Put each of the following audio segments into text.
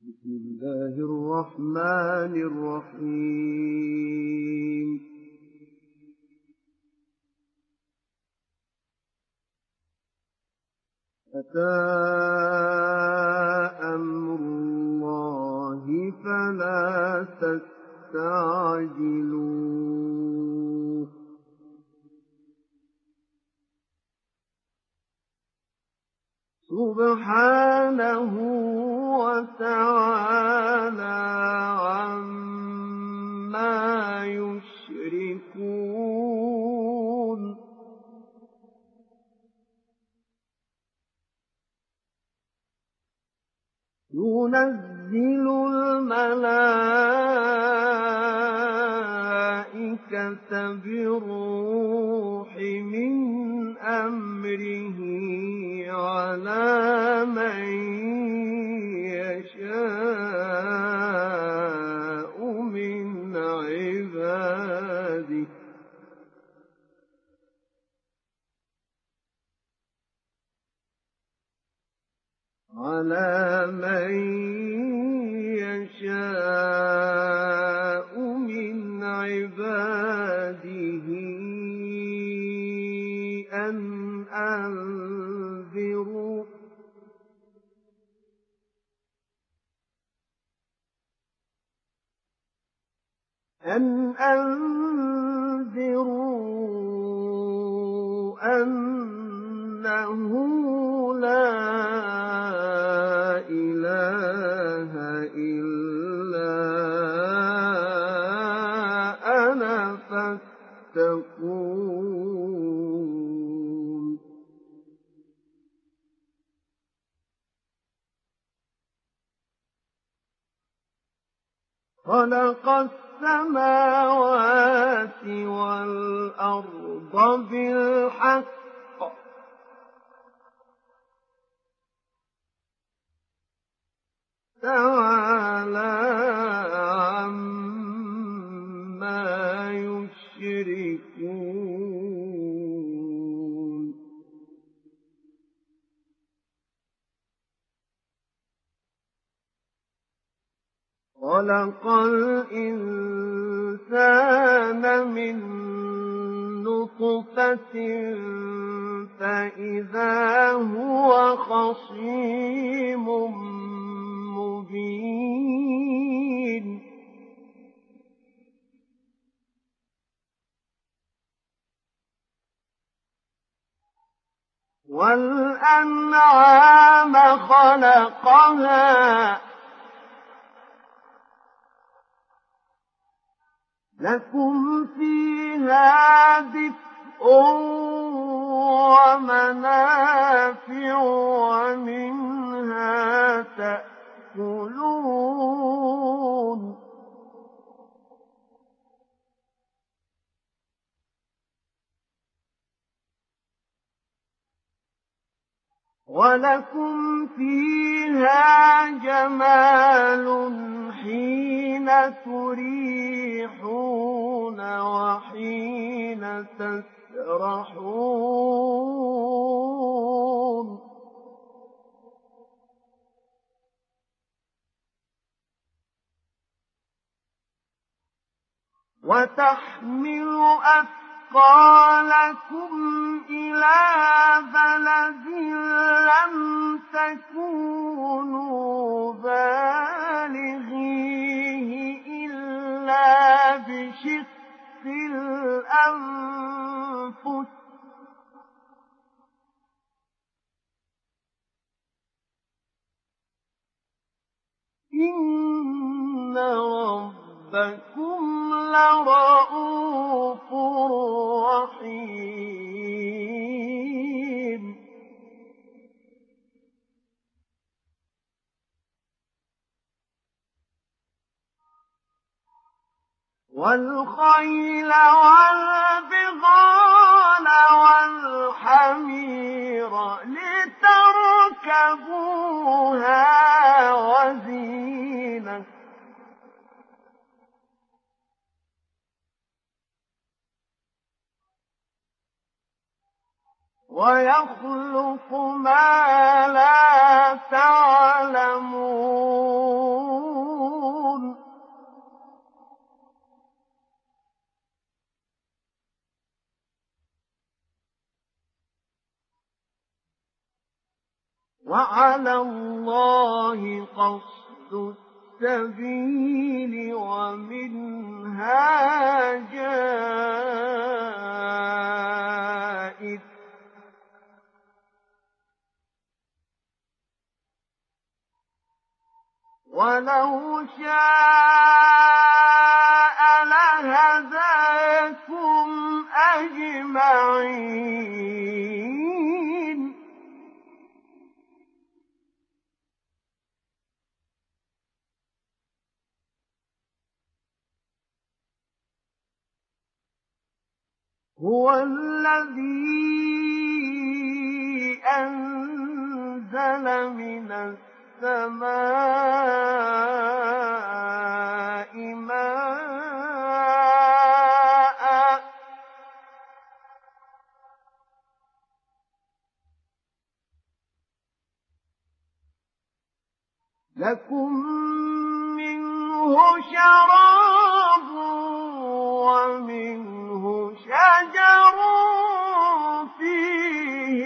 بسم الله الرحمن الرحيم. أتى أمر الله فلا تستعجلوه سبحانه وتعالى عما يشركون. ينزل الملائكة بالروح من أمره على من يشاء من عباده أن أنذروا أنه لا إله إلا أنا فاتقون. خلق السماوات والأرض بالحق تعالى عما يشركون. خلق الإنسان من نطفة فإذا هو خصيم مبين. والأنعام خلقها لكم فيها دفء ومنافع ومنها تأكلون. ولكم فيها جمال حين تريحون وحين تسرحون. وتحمل أثقالكم إلى بلد لم تكونوا بالغيه إلا بشق الأنفس إن ربكم لرءوف رحيم. والخيل والبغال والحمير لتركبوها وزينة ويخلق ما لا تعلمون. وعلى الله قصد السبيل ومنها جائر ولو شاء لهداكم أجمعين هو الذي أنزل من السماء ماء لكم منه شراب ومنه شجر فيه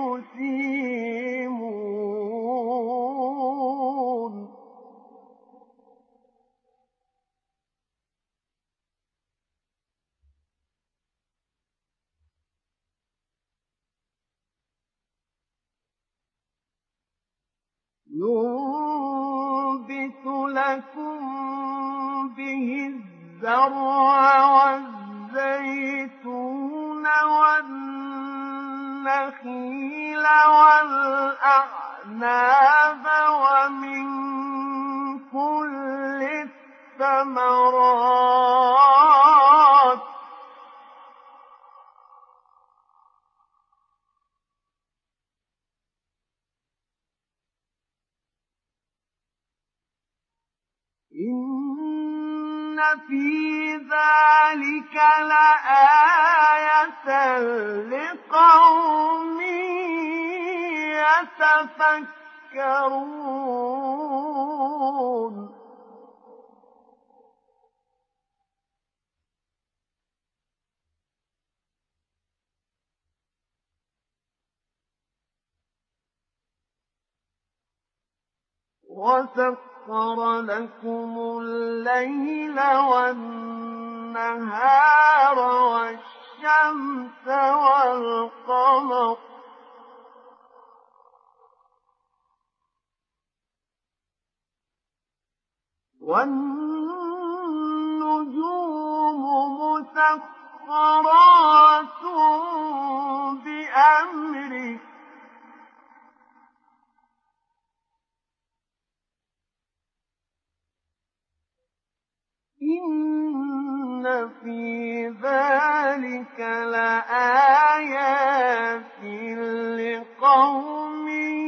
تسيمون ينبت لكم به الزرع والزيتون والنخيل والأعناب ومن كل الثمرات إن في ذلك لآية لقوم يتفكرون وسخر لكم الليل والنهار والشمس والقمر والنجوم مسخرات بأمره إن في ذلك لآيات لقوم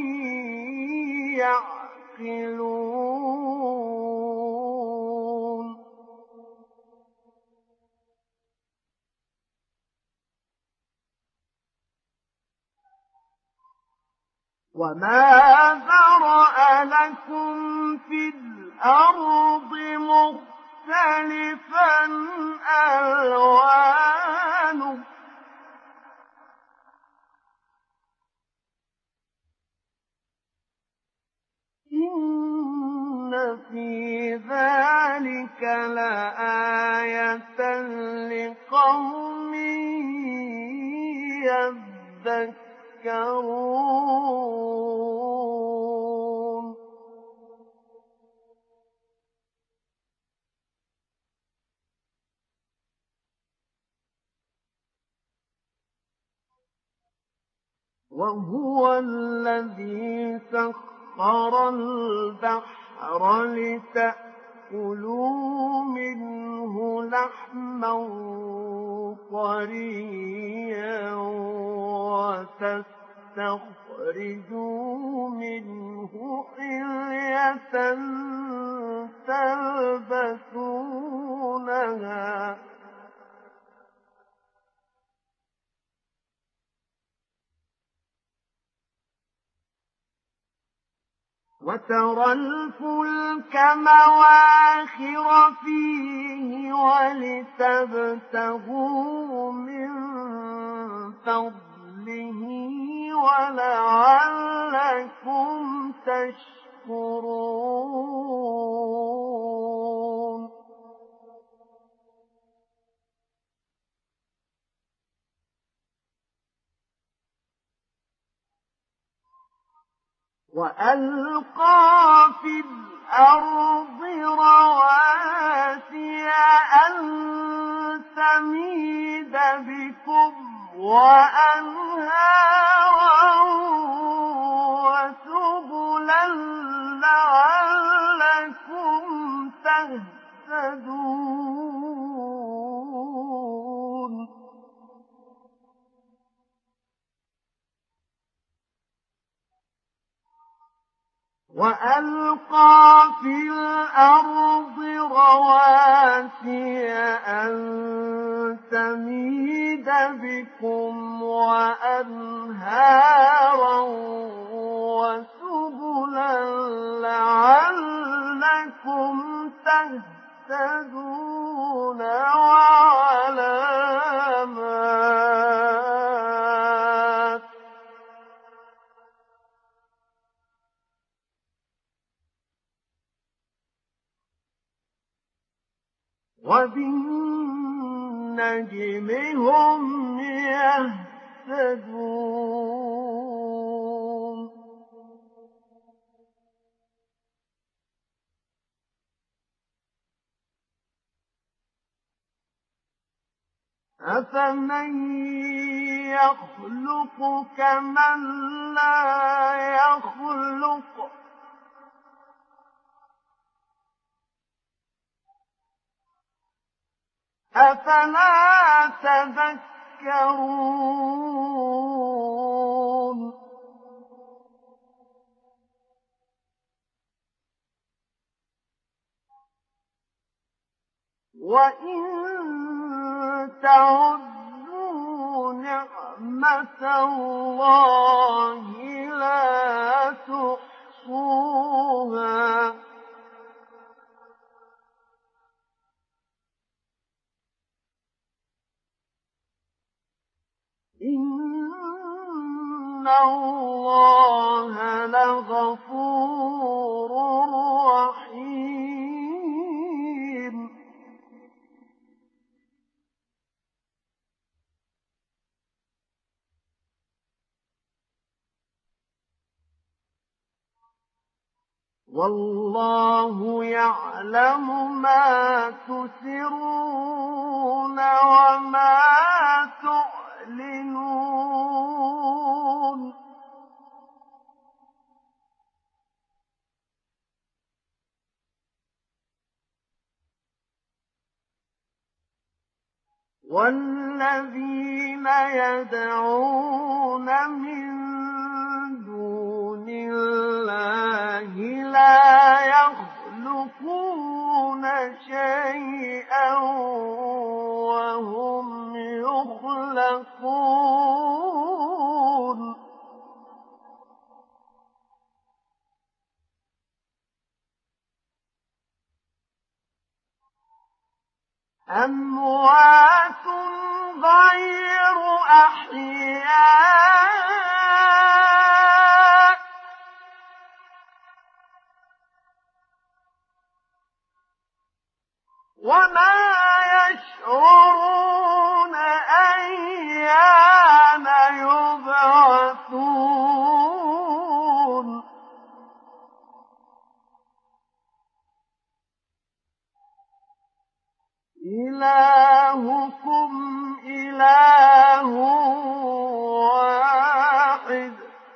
يعقلون وما ذرأ لكم في الأرض مختلفا ألوانه إن في ذلك لآية لقوم يذكرون وهو الذي سخر البحر لتأكلوا منه لحما طريا وتستخرجوا منه حلية تلبسونها وترى الفلك مواخر فيه ولتبتغوا من فضله ولعلكم تشكرون وألقى في الأرض رواسي أن تميد بكم وأنهارا وسبلا لعلكم تهتدون وألقى في الأرض رواسي أن تميد بكم وأنهارا وسبلا لعلكم تهتدون وعلامات وبالنجم هم يهتدون أفمن يخلق كمن لا يخلق أفلا تذكرون وإن تعدوا نعمة الله لا تحصوها إن الله لغفور رحيم والله يعلم ما تسرون وما تعلنون والذين يدعون من دون الله لا يخلقون شيئا وهم يخلقون أموات غير أحياء وما يشعرون أيان يبعثون إلهكم إله واحد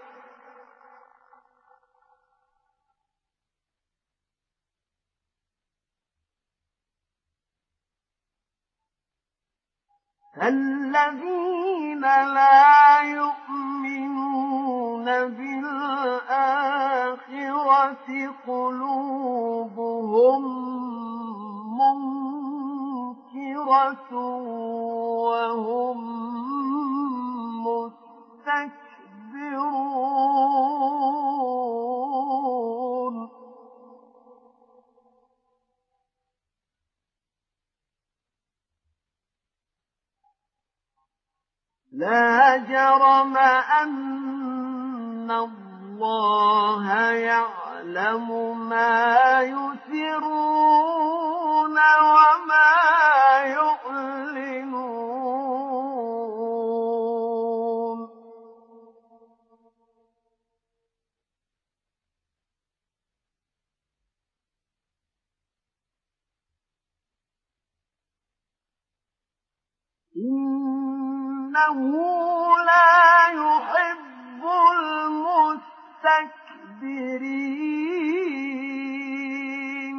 الذين لا يؤمنون بالآخرة قلوبهم منكرة وهم مستكبرون لا جرم أن اللَّهَ يَعْلَمُ مَا يُسِرُّونَ وَمَا يُعْلِنُونَ إِنَّهُ لَا يُحِبُّ الْمُسْتَكْبِرِينَ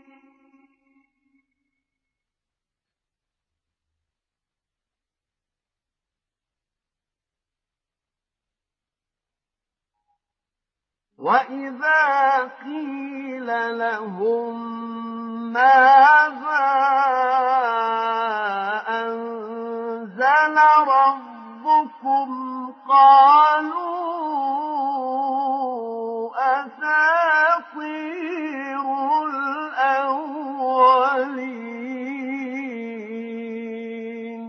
وَإِذَا قِيلَ لَهُم مَّاذَا أَنزَلَ رَبُّكُمْ قَالُوا أَسَاطِيرُ الْأَوَّلِينَ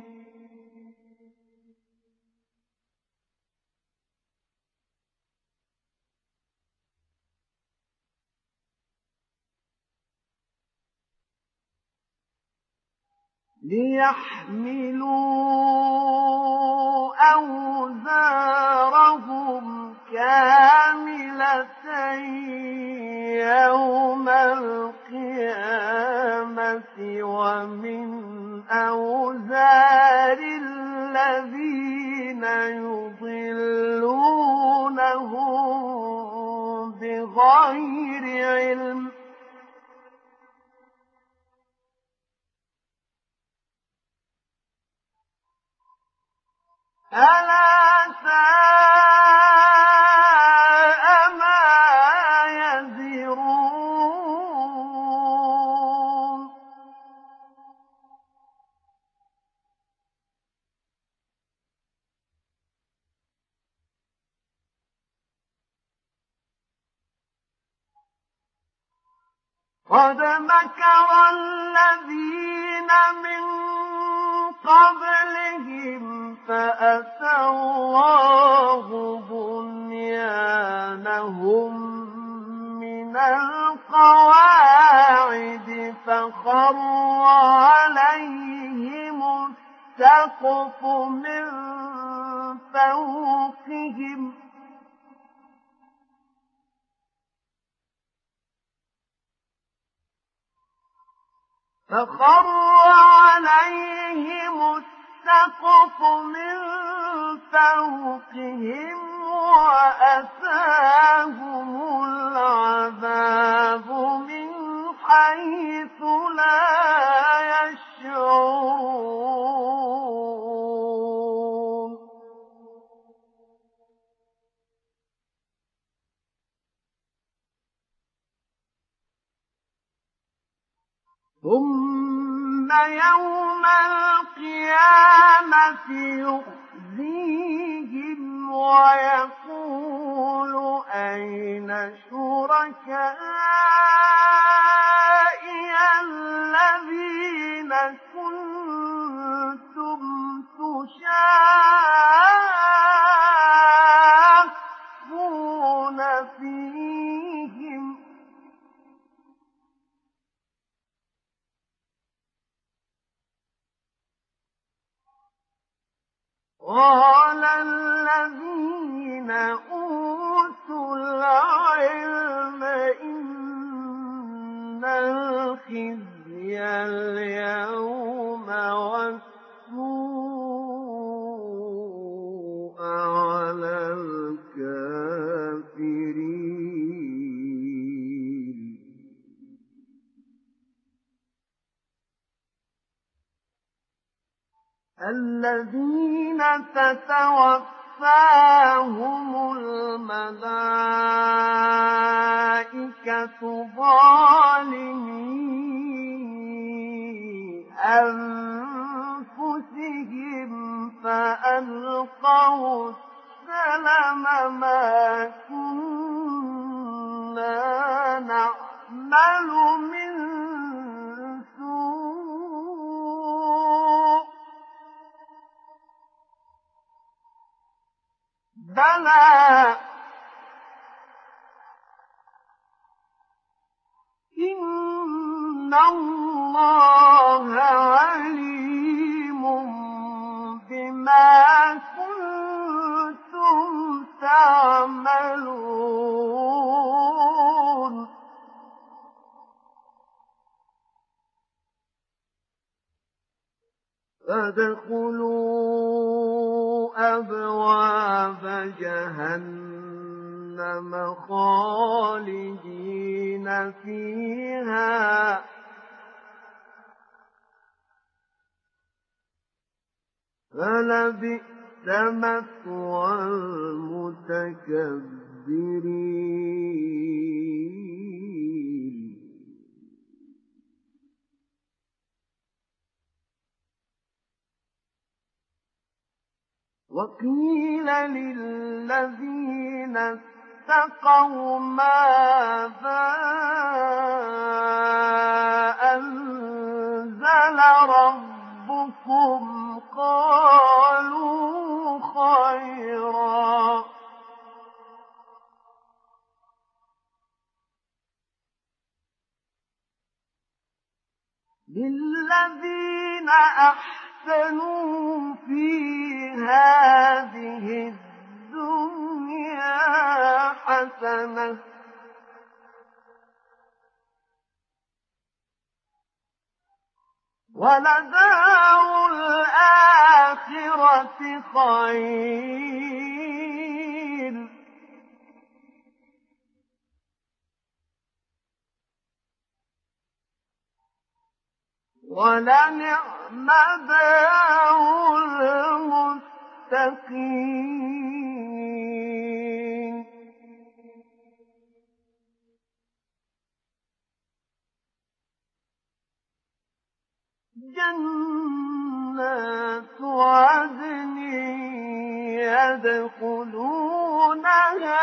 لِيَحْمِلُوا أَوْزَارَهُمْ كَامِلَةً يَوْمَ الْقِيَامَةِ وَمِنْ أَوْزَارِ الَّذِينَ يُضِلُّونَهُم بِغَيْرِ عِلْمٍ أَلَا سَاءَ مَا يَزِرُونَ قَدْ مَكَرَ الَّذِينَ مِن قَبْلِهِمْ فَأَتَى اللَّهُ بُنْيَانَهُم مِّنَ الْقَوَاعِدِ فَخَرَّ عَلَيْهِمُ السَّقْفُ مِن فَوْقِهِمْ وَأَتَاهُمُ الْعَذَابُ مِنْ حَيْثُ لَا يَشْعُرُونَ ثُمَّ يَوْمَ الْقِيَامَةِ يُخْزِيهِمْ وَيَقُولُ أَيْنَ شُرَكَائِيَ الَّذِينَ كُنتُمْ تُشَاقُّونَ فِيهِمْ قَالَ الَّذِينَ أُوتُوا الْعِلْمَ إِنَّ الْخِزْيَ الْيَوْمَ وَالسُّوءَ عَلَى الْكَافِرِينَ الَّذِينَ تَتَوَفَّاهُمُ الْمَلَائِكَةُ ظَالِمِي أَنفُسِهِمْ فَأَلْقَوْا السَّلَمَ مَا كُنَّا نَعْمَلُ مِن سُوءٍ بَلَىٰ اللَّهَ عَلِيمٌ بِمَا كُنتُمْ تَعْمَلُونَ فَادْخُلُوا أَبْوَابَ جَهَنَّمَ خَالِدِينَ فِيهَا فَلَبِئْسَ مَثْوَى الْمُتَكَبِّرِينَ وَقِيلَ لِلَّذِينَ اتَّقَوْا مَاذَا أَنزَلَ رَبُّكُمْ قَالُوا خَيْرًا لِلَّذِينَ أَحْسَنُوا فِي هَٰذِهِ الدُّنْيَا حَسَنَةٌ وَلَدَارُ الْآخِرَةِ خَيْرٌ ۚ وَلَنِعْمَ دَارُ الْمُتَّقِينَ جَنَّاتُ عَدْنٍ يَدْخُلُونَهَا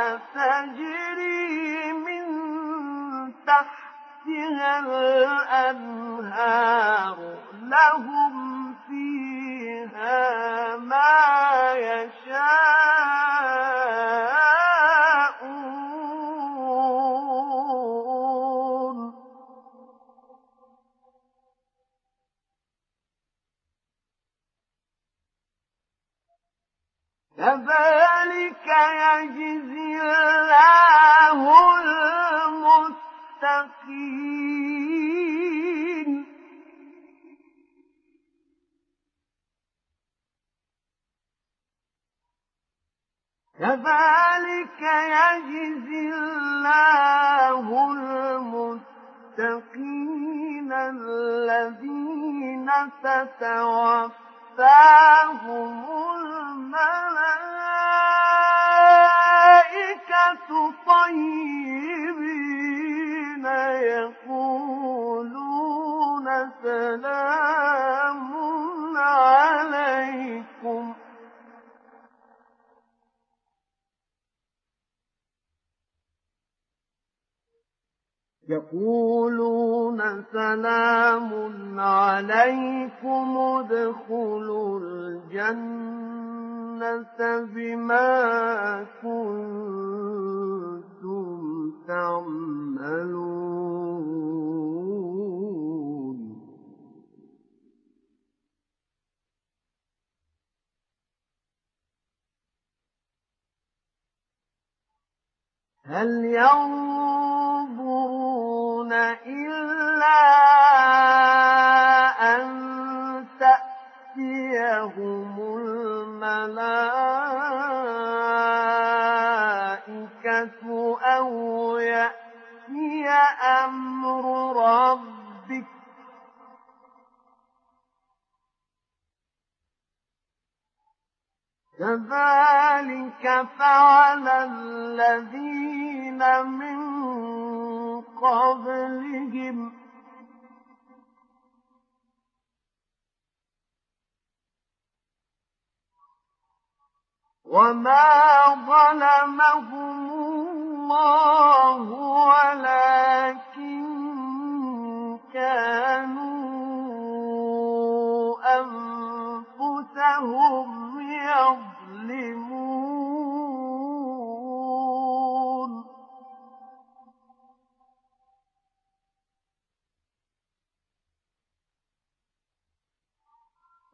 تَجْرِي مِن تَحْتِهَا الْأَنْهَارُ لَهُمْ فِيهَا مَا يَشَاءُونَ كَذَلِكَ يَجْزِي اللَّهُ الْمُتَّقِينَ كَذَلِكَ يَجْزِي اللَّهُ الْمُتَّقِينَ الَّذِينَ تَتَوَفَّاهُمُ الْمَلَائِكَةُ طَيِّبِينَ يَقُولُونَ سَلَامٌ عَلَيْكُمْ ادْخُلُوا الْجَنَّةَ بِمَا كُنتُمْ تَعْمَلُونَ هَلْ يَنظُرُونَ إِلَّا أَن تَأْتِيَهُمُ الْمَلَائِكَةُ أَوْ يَأْتِيَ أَمْرُ رَبِّكَ ۚ كَذَلِكَ فَعَلَ الَّذِينَ مِن قَبْلِهِمْ ۚ وَمَا ظَلَمَهُمُ اللَّهُ وَلَٰكِن كَانُوا أَنفُسَهُمْ يَظْلِمُونَ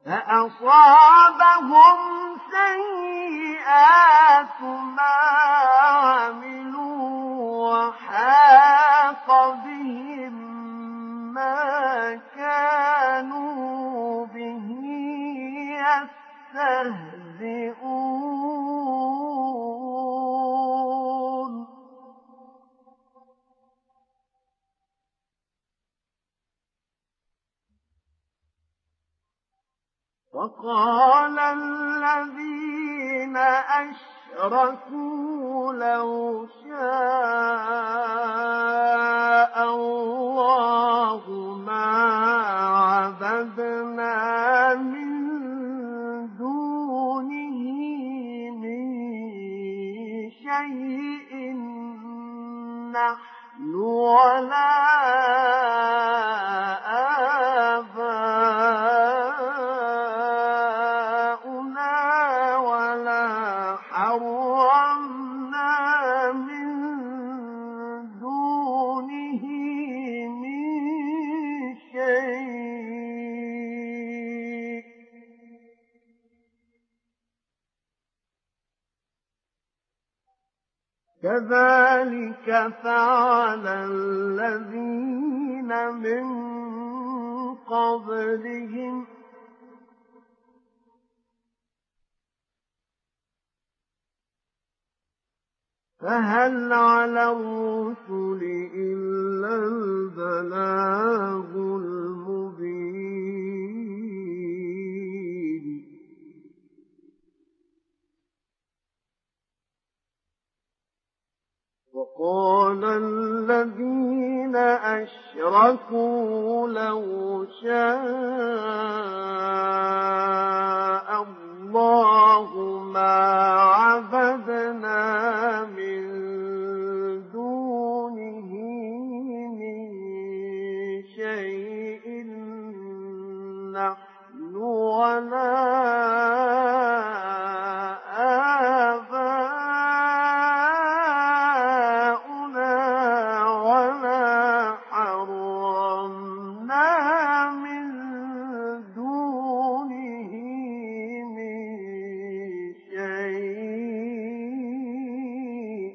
فأصابهم سيئات ما عملوا وحاق بهم ما كانوا به يستهزئون وقال الذين أشركوا لو شاء الله ما عبدنا من دونه من شيء نحن ولا آباؤنا ولا حرمنا من دونه من شيء كذلك فعل الذين من قبلهم فهل على الرسل إلا البلاغ المبين وقال الذين أشركوا لو شاء الله ما عبدنا من دونه من شيء نحن ولا آباؤنا ولا حرمنا من دونه من شيء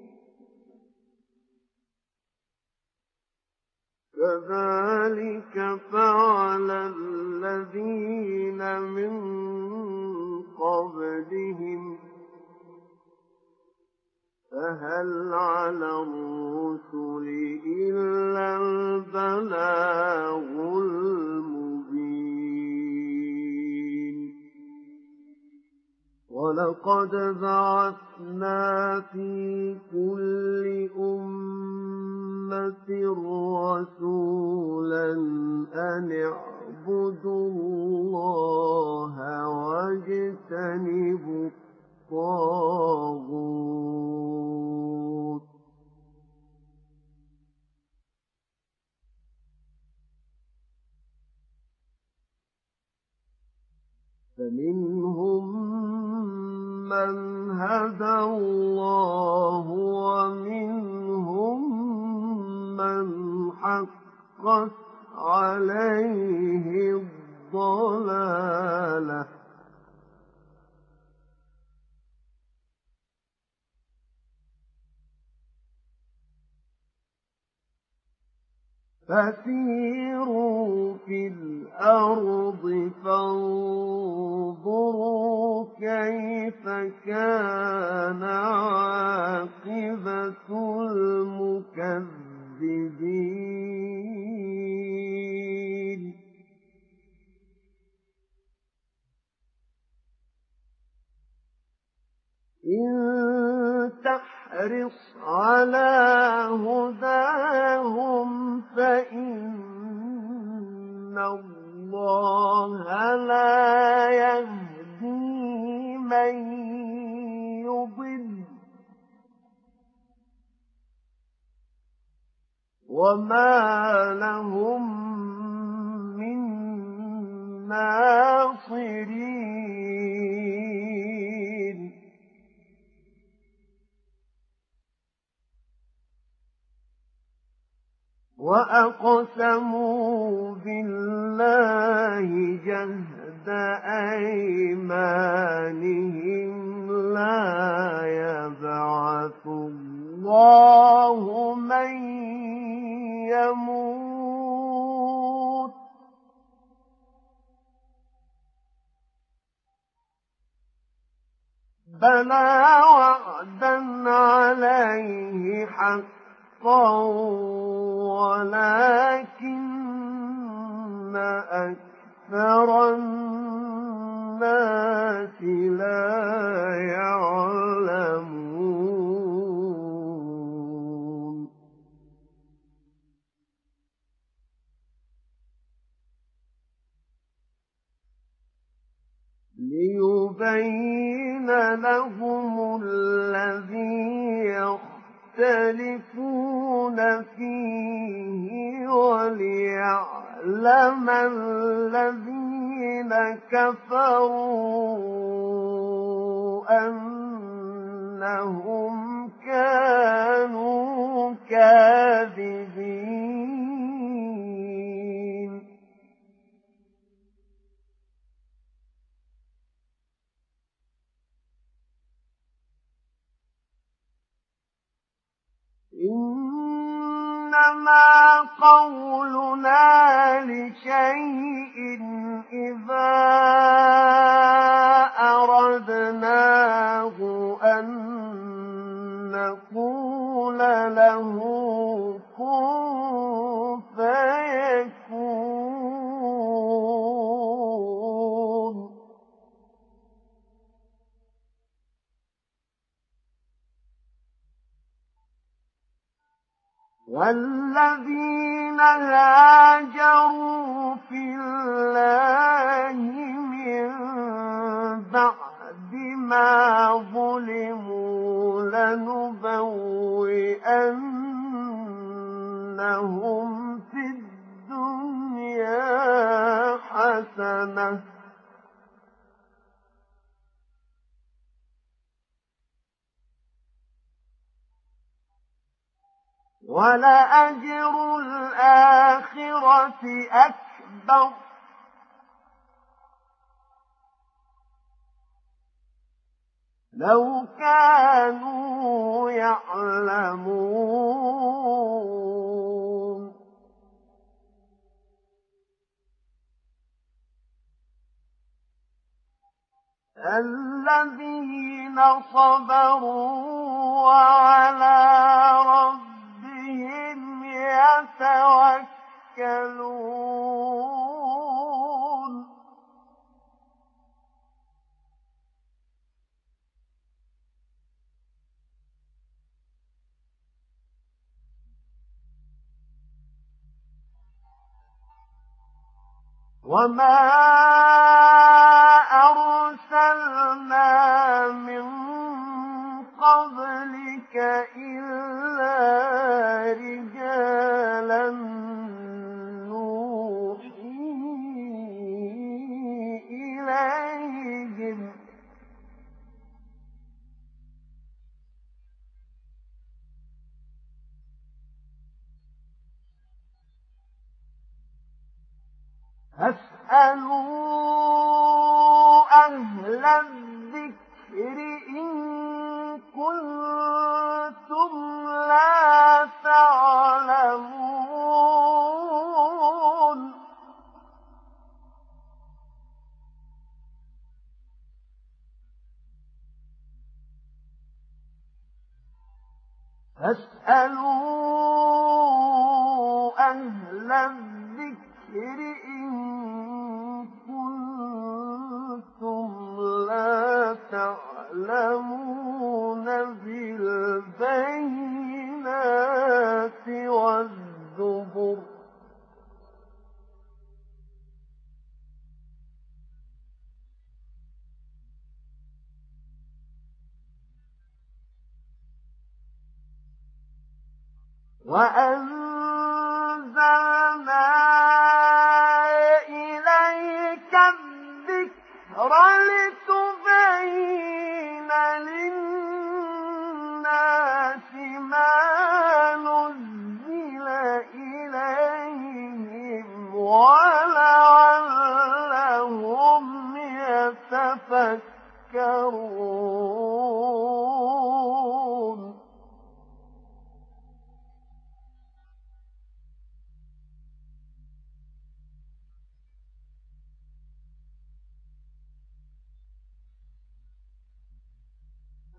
كذلك فعل الذين من قبلهم فهل على الرسل إلا البلاغ المبين ولقد بعثنا في كل أمة رسولا أن اعبدوا الله واجتنبوا الطاغوت فمنهم من هدى الله ومنهم من حقت عليه الضلالة فسيروا في الأرض فانظروا كيف كان عاقبة المكذبين إن تحرص على هداهم فإن الله لا يهدي من يضل وما لهم من ناصرين وأقسموا بالله جهد أيمانهم لا يبعث الله من يموت بلى وعدا عليه حقا ولكن أكثر الناس لا يعلمون ليبين لهم الذي يختلفون فيه وليعلم الذين كفروا أنهم كانوا كاذبين إنما قولنا لشيء إذا أردناه أن نقول له كن فيكون والذين هاجروا في الله من بعد ما ظلموا لنبوئنهم في الدنيا حسنة ولأجر الآخرة أكبر لو كانوا يعلمون الذين صبروا وعلى ربهم يتوكلون وما أرسلنا من قبلك إلا رجالا نوحي إليهم فاسألوا أهل الذكر إن كنتم لا تعلمون فاسألوا أهل الذكر إن كنتم لا تعلمون بالبينات والزبر وأنزلنا إليك الذكر لتبين للناس ما نزل إليهم ولعلهم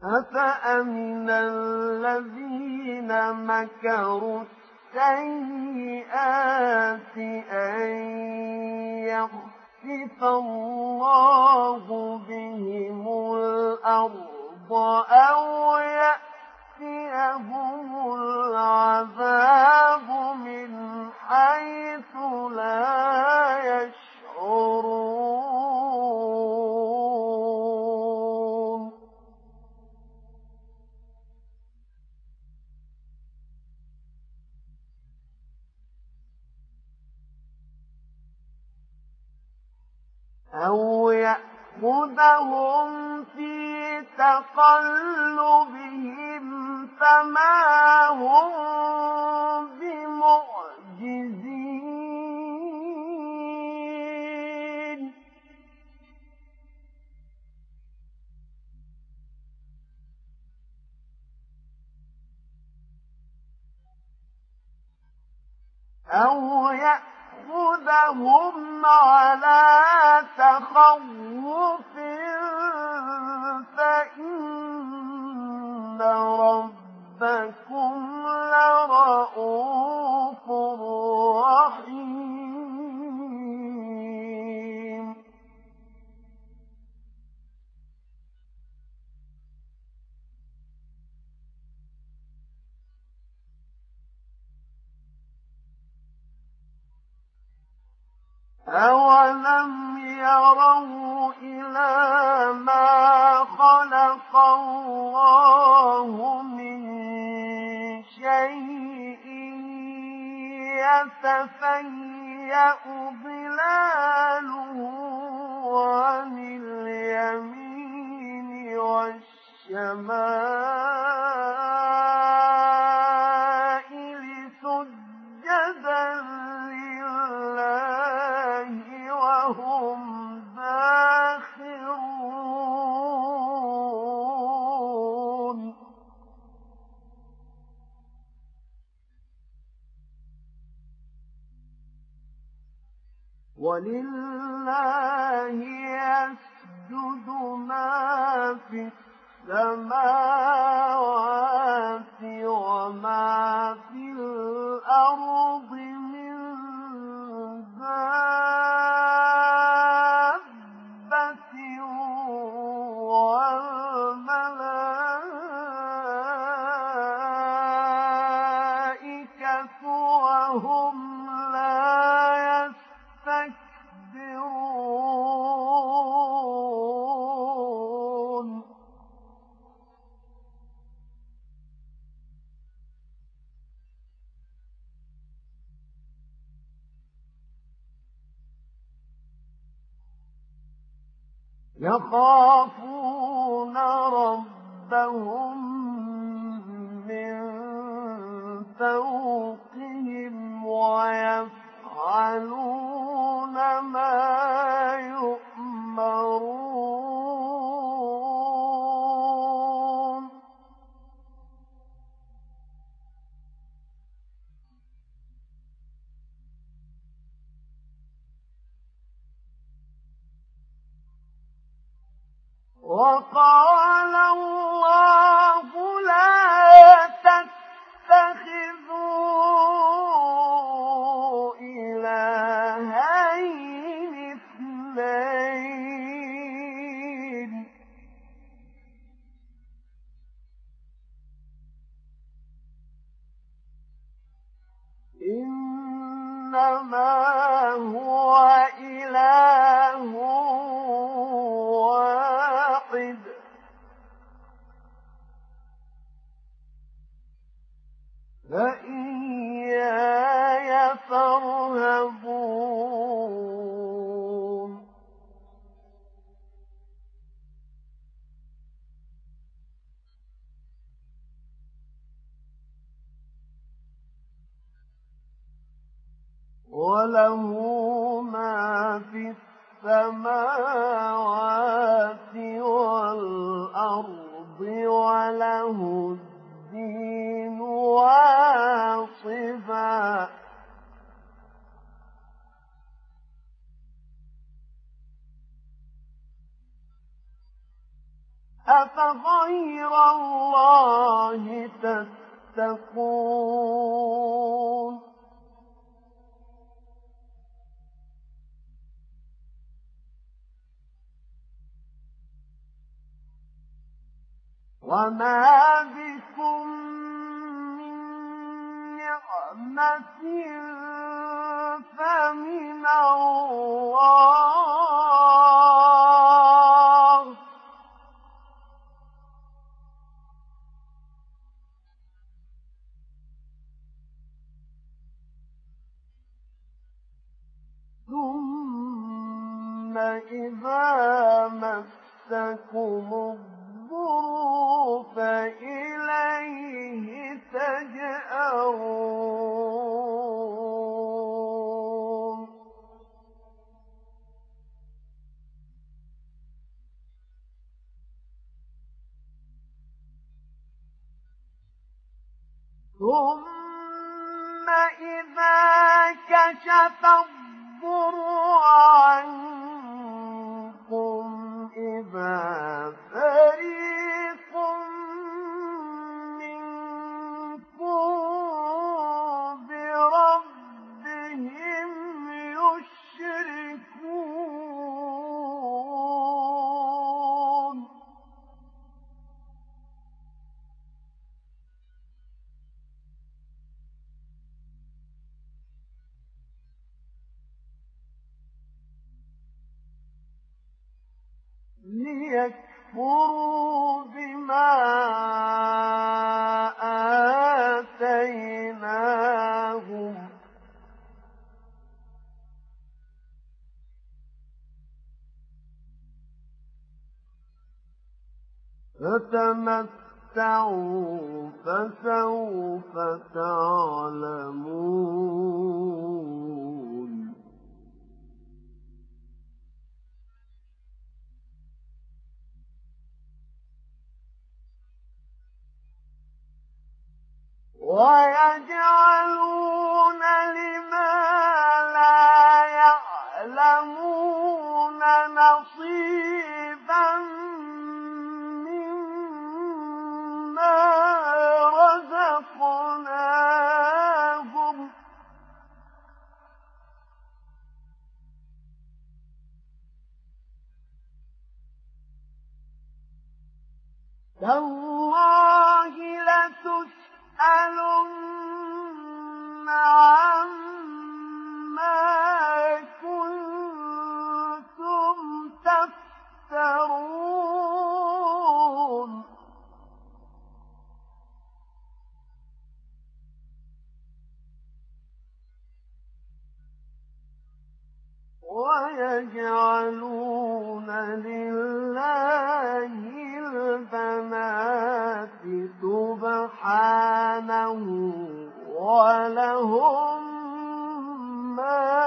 أفأمن الذين مكروا السيئات أن يخسف الله بهم الأرض أو يأتيهم العذاب من حيث لا يشعرون أو يأخذهم في تقلبهم فما هم بمعجزين أو يأخذهم على تخوف فإن ربكم لرءوف رحيم أولم يروا إلى ما خلق الله من شيء يتفيأ ظلاله عن اليمين والشمائل سجدا لله وهم داخرون ولله يسجد ما في السماوات وما في الأرض من دابة والملائكة وهم لا يستكبرون يخافون ربهم من فوقهم ويفعلون ما يؤمرون وقال الله لا تتخذوا إلهين اثنين إنما هو إله واحد فإياي فارهبون وله ما في السماوات والأرض وله الدين واصبا أفغير غير الله تتقون وما بكم من نعمة فمن الله ثم إذا مسكم الضر فإليه تجأرون ثم إذا كشف الضر عنكم إذا فريق منكم بربهم يشركون ليكفروا بما آتيناهم فتمتعوا فسوف تعلمون ويجعلون لما لا يعلمون نصيبا مما رزقناهم تالله لتسألن عما كنتم تفترون ويجعلون لله البنات سبحانه ولهم ما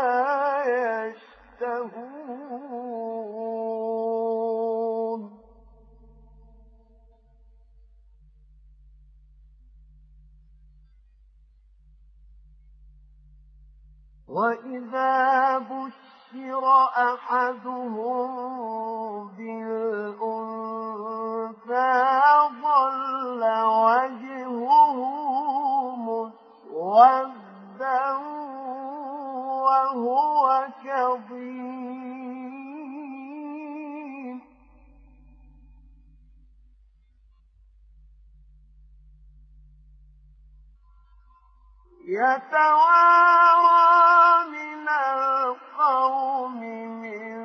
يشتهون وإذا بشر أحدهم بالأنثى ظل وجهه مسودا وهو كظيم يتوارى من القوم من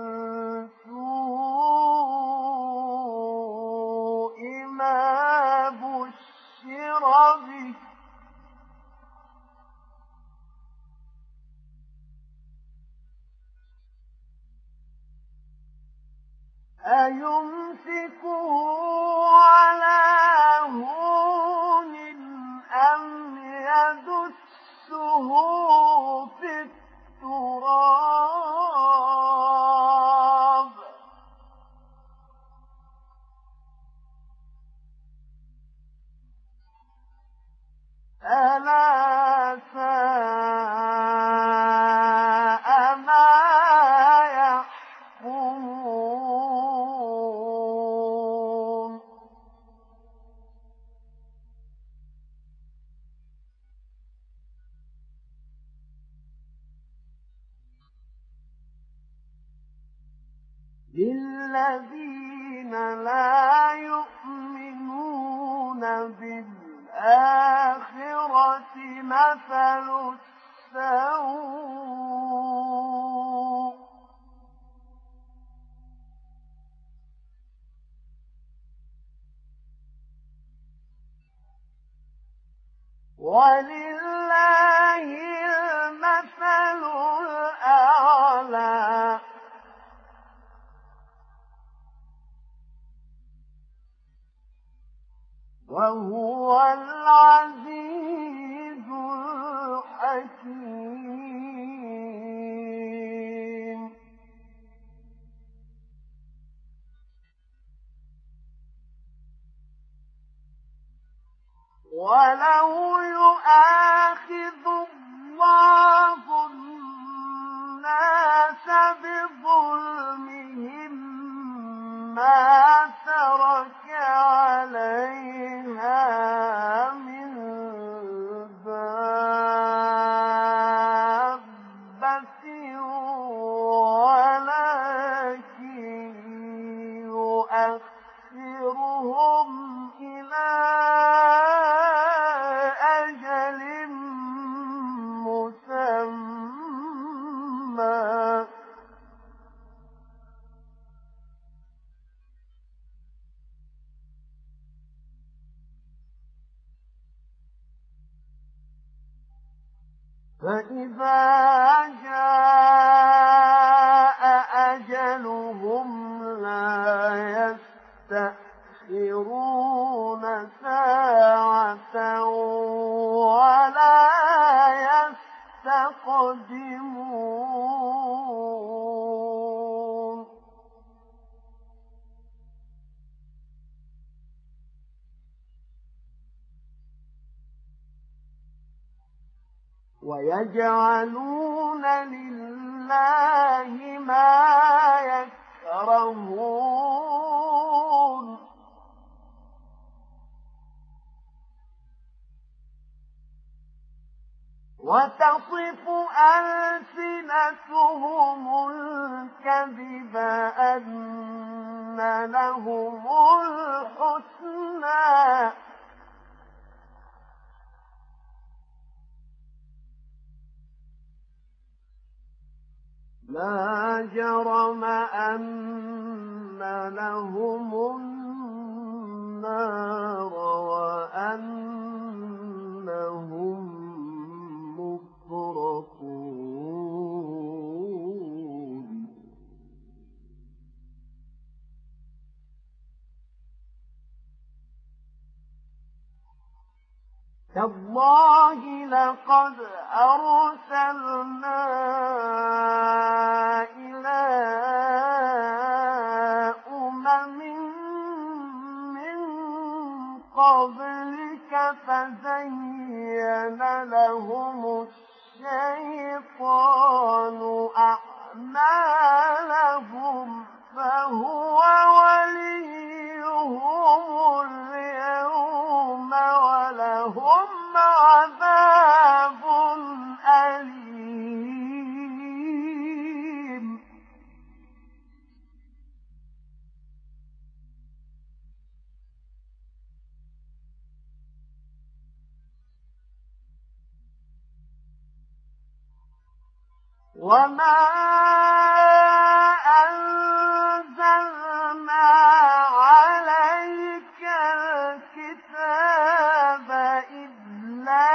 سوء ما بشر به أيمسكه على هون أم يدسه في التراب ألا ساء ما يحكمون للذين لا يؤمنون بالآخرة مثل السوء ولله المثل الأعلى وهو العزيز الحكيم. ولو يؤاخذ الله الناس بظلمهم ما ترك عليها من دابة ولكن يؤخرهم إلى أجل مسمى فإذا جاء أجلهم لا يستأخرون ساعة ولا يستقدمون. ويجعلون لله ما يكرهون وتصف ألسنتهم الكذب أن لهم الحسنى لا جرم أن لهم النار وأنهم مفرطون. تالله لقد أرسلنا إلى أمم من قبلك فزين لهم الشيطان أعمالهم فهو وليهم اليوم ولهم عذاب أليم. وما أنزلنا عليك الكتاب إلا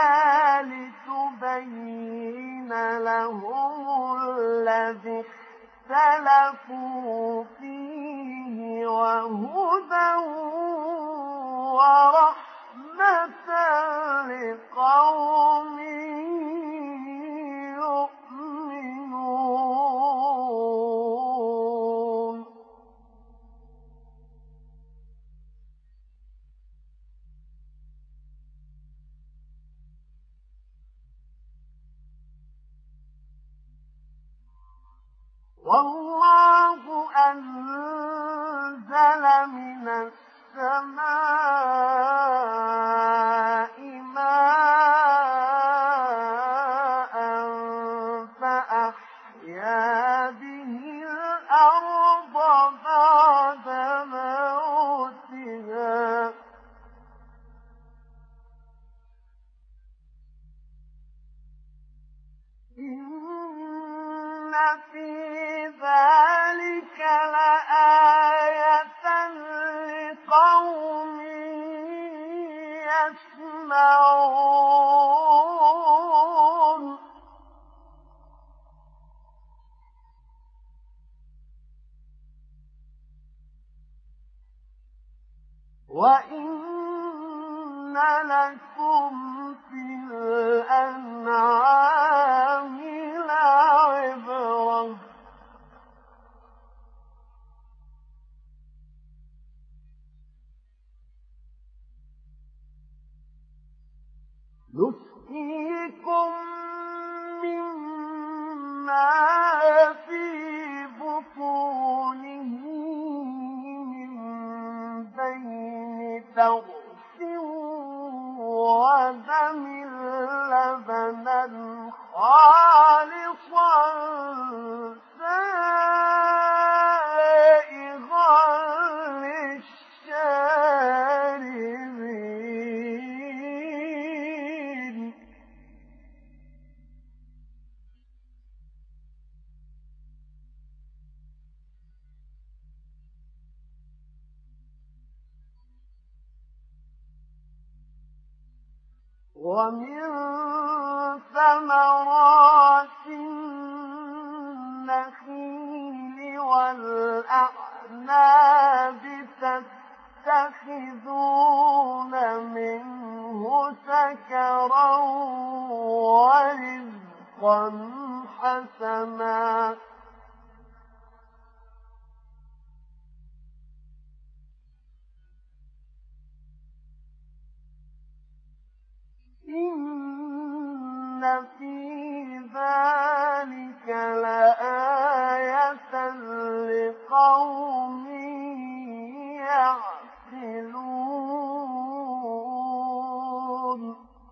لتبين لهم الذي اختلفوا فيه وهدى ورحمة لقوم يؤمنون. والله أنزل من السماء ماء فأحيا به الأرض بعد في ذلك لآية لقوم يسمعون وَإِنَّ لَكُمْ فِي الْأَنْعَامِ لَعِبْرَةً ۖ نُسْقِيكُم مِّمَّا فِي بُطُونِهِ مِن بَيْنِ فَرْثٍ وَدَمٍ لَّبَنًا خَالِصًا سَائِغًا لِّلشَّارِبِينَ وَمِن ثَمَرَاتِ النَّخِيلِ وَالْأَعْنَابِ تَتَّخِذُونَ مِنْهُ سَكَرًا وَرِزْقًا حَسَنًا ۗ إِنَّ فِي ذَلِكَ لَآيَةً لِقَوْمٍ يَعْقِلُونَ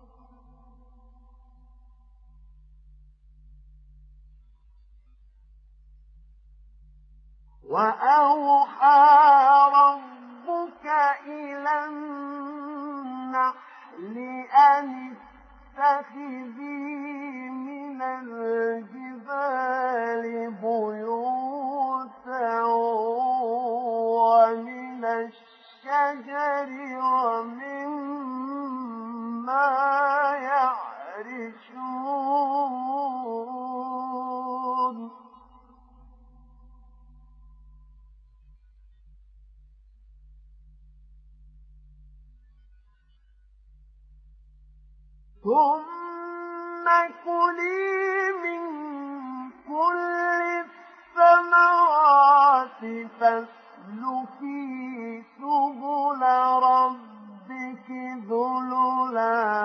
وَأَوْحَىٰ رَبُّكَ إِلَى النَّحْلِ أَنِ اتَّخِذِي مِنَ الْجِبَالِ بُيُوتًا وَمِنَ الشَّجَرِ وَمِمَّا يَعْرِشُونَ ثُمَّ كُلِي مِن كُلِّ الثَّمَرَاتِ فَاسْلُكِي سُبُلَ رَبِّكِ ذُلُلًا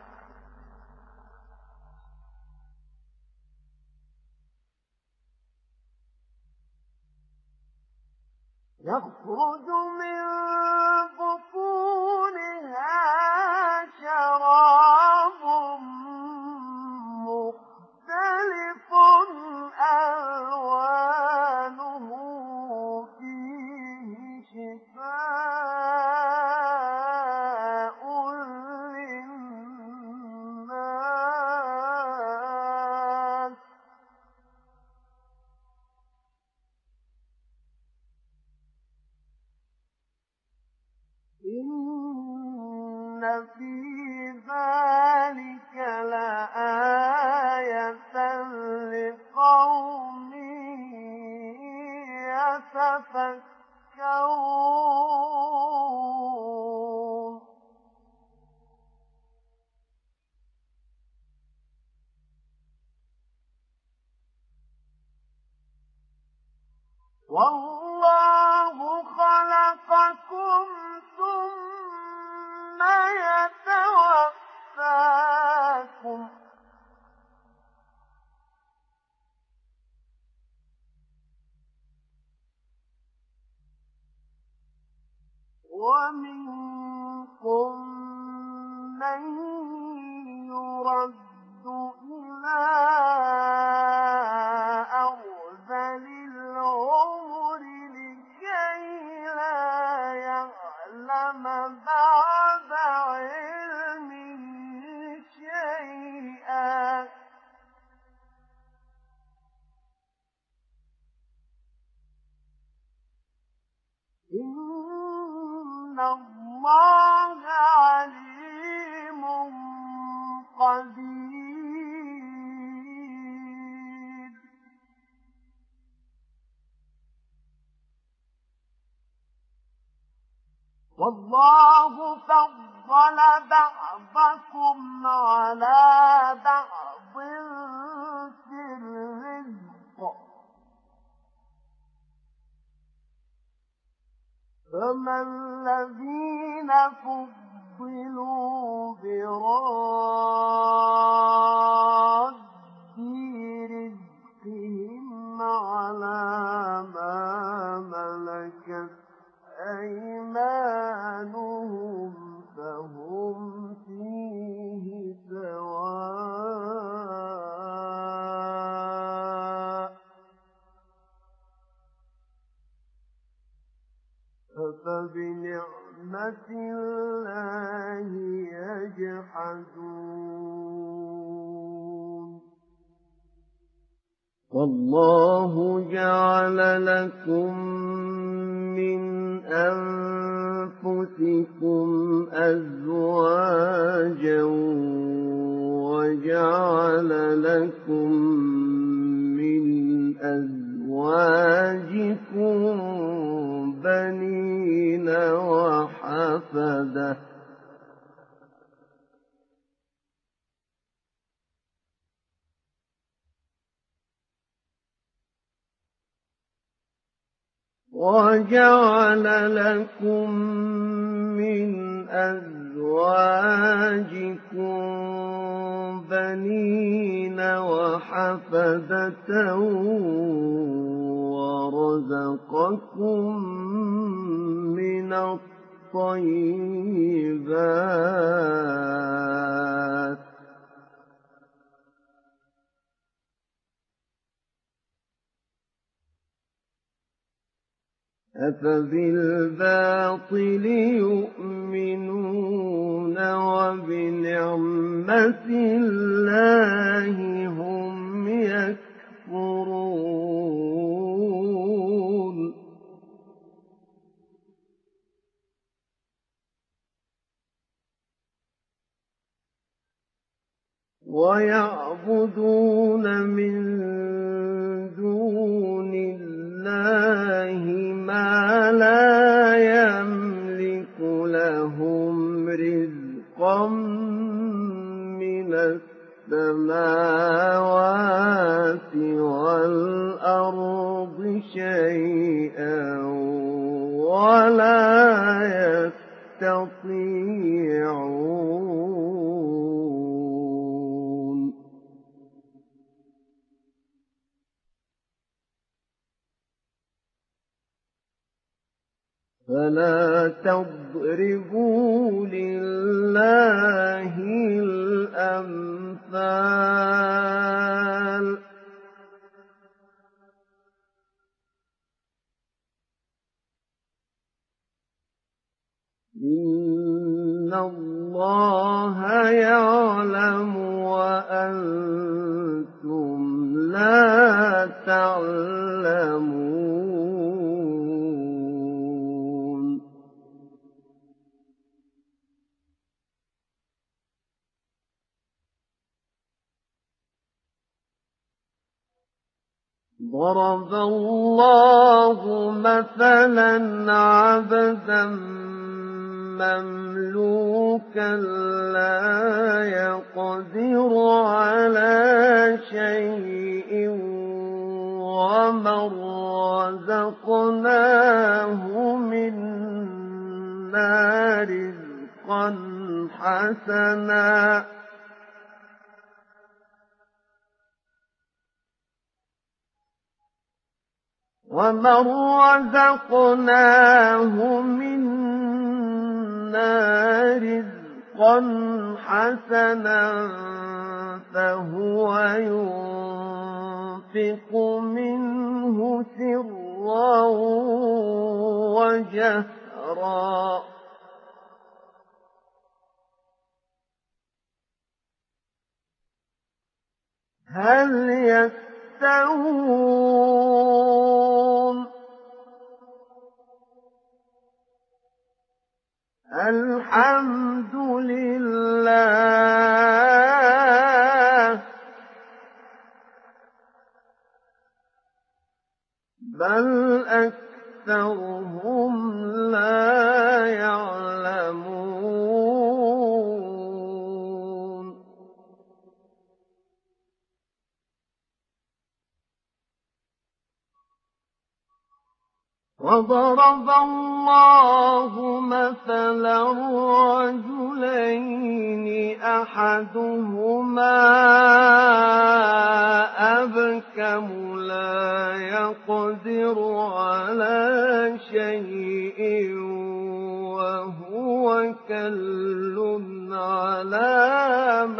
يَخْرُجُ مِن بُطُونِهَا شَرَابٌ مُّخْتَلِفٌ أَلْوَانُهُ فِيهِ شِفَاءٌ لِّلنَّاسِ ۗ إِنَّ فِي ذَلِكَ لَآيَةً لِقَوْمٍ يَتَفَكَّرُونَ وَاللَّهُ خَلَقَكُمْ ثُمَّ يَتَوَفَّاكُمْ ۚ وَمِنكُم مَّن يُرَدُّ إِلَىٰ أَرْذَلِ الْعُمُرِ لِكَيْلَا يَعْلَمَ بَعْدَ عِلْمٍ شَيْئًا حديد والله فضل بعضكم على بعض في الرزق فما الذين فضلوا براد رزقهم على ما ملكت أيمانهم فهم فيه سواء أفبنعمة الله يجحدون والله جعل لكم من أنفسكم أزواجا وجعل لكم من أزواجكم بنين وحفدة وجعل لكم من أزواجكم بنين وحفدة ورزقكم من الطيبات أفبالباطل يؤمنون وبنعمة الله هم يكفرون ويعبدون من دون الله ما لا يملك لهم رزقا من السماوات والأرض شيئا ولا يستطيعون فلا تضربوا لله الأمثال إن الله يعلم وأنتم لا تعلمون ضرب الله مثلا عبدا مملوكا لا يقدر على شيء ومن رزقناه منا رزقا حسنا رزقا حسنا فهو ينفق منه سرا وجهرا هل يستوون الحمد لله بل أكثرهم لا يعلمون وضرب الله مثلا رجلين أحدهما أبكم لا يقدر على شيء وهو كل على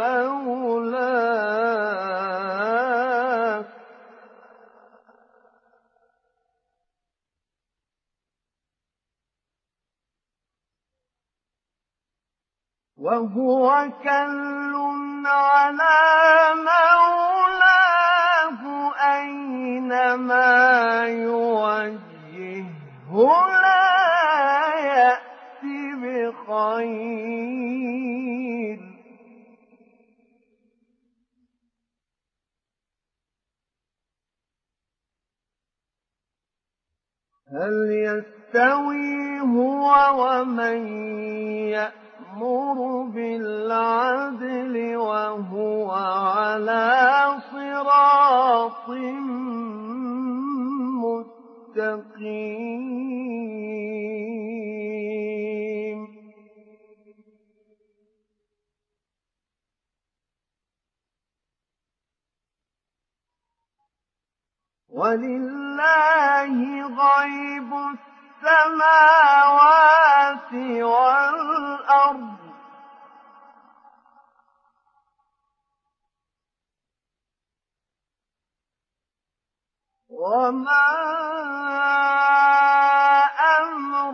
مولاه أينما يوجهه لا يأتي بخير هل يستوي هو ومن يأمر بالعدل وهو على صراط مستقيم ولله غيب السماوات والأرض وما أمر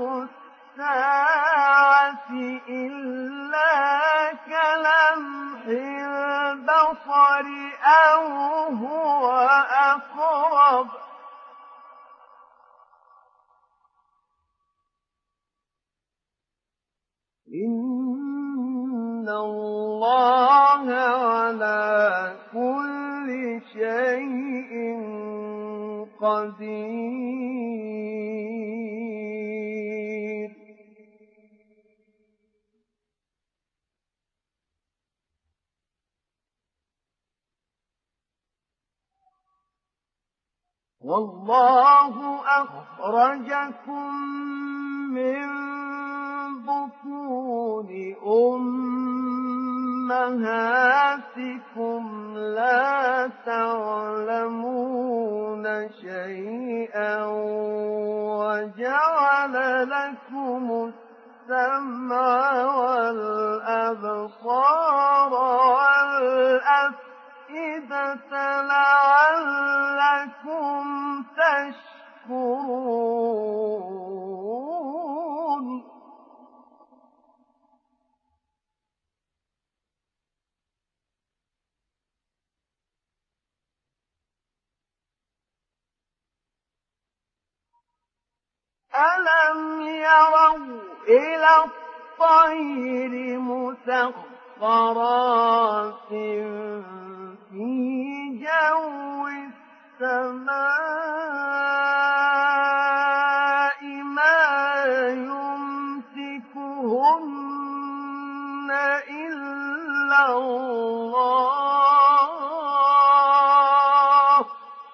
الساعة إلا كلمح البصر أو هو أقرب إن الله على كل شيء قدير والله أخرجكم من بطون أمهاتكم لا تعلمون شيئا وجعل لكم السمع والأبصار والأفئدة لعلكم تشكرون ألم يروا إلى الطير مسخرات في جو السماء ما يمسكهن إلا الله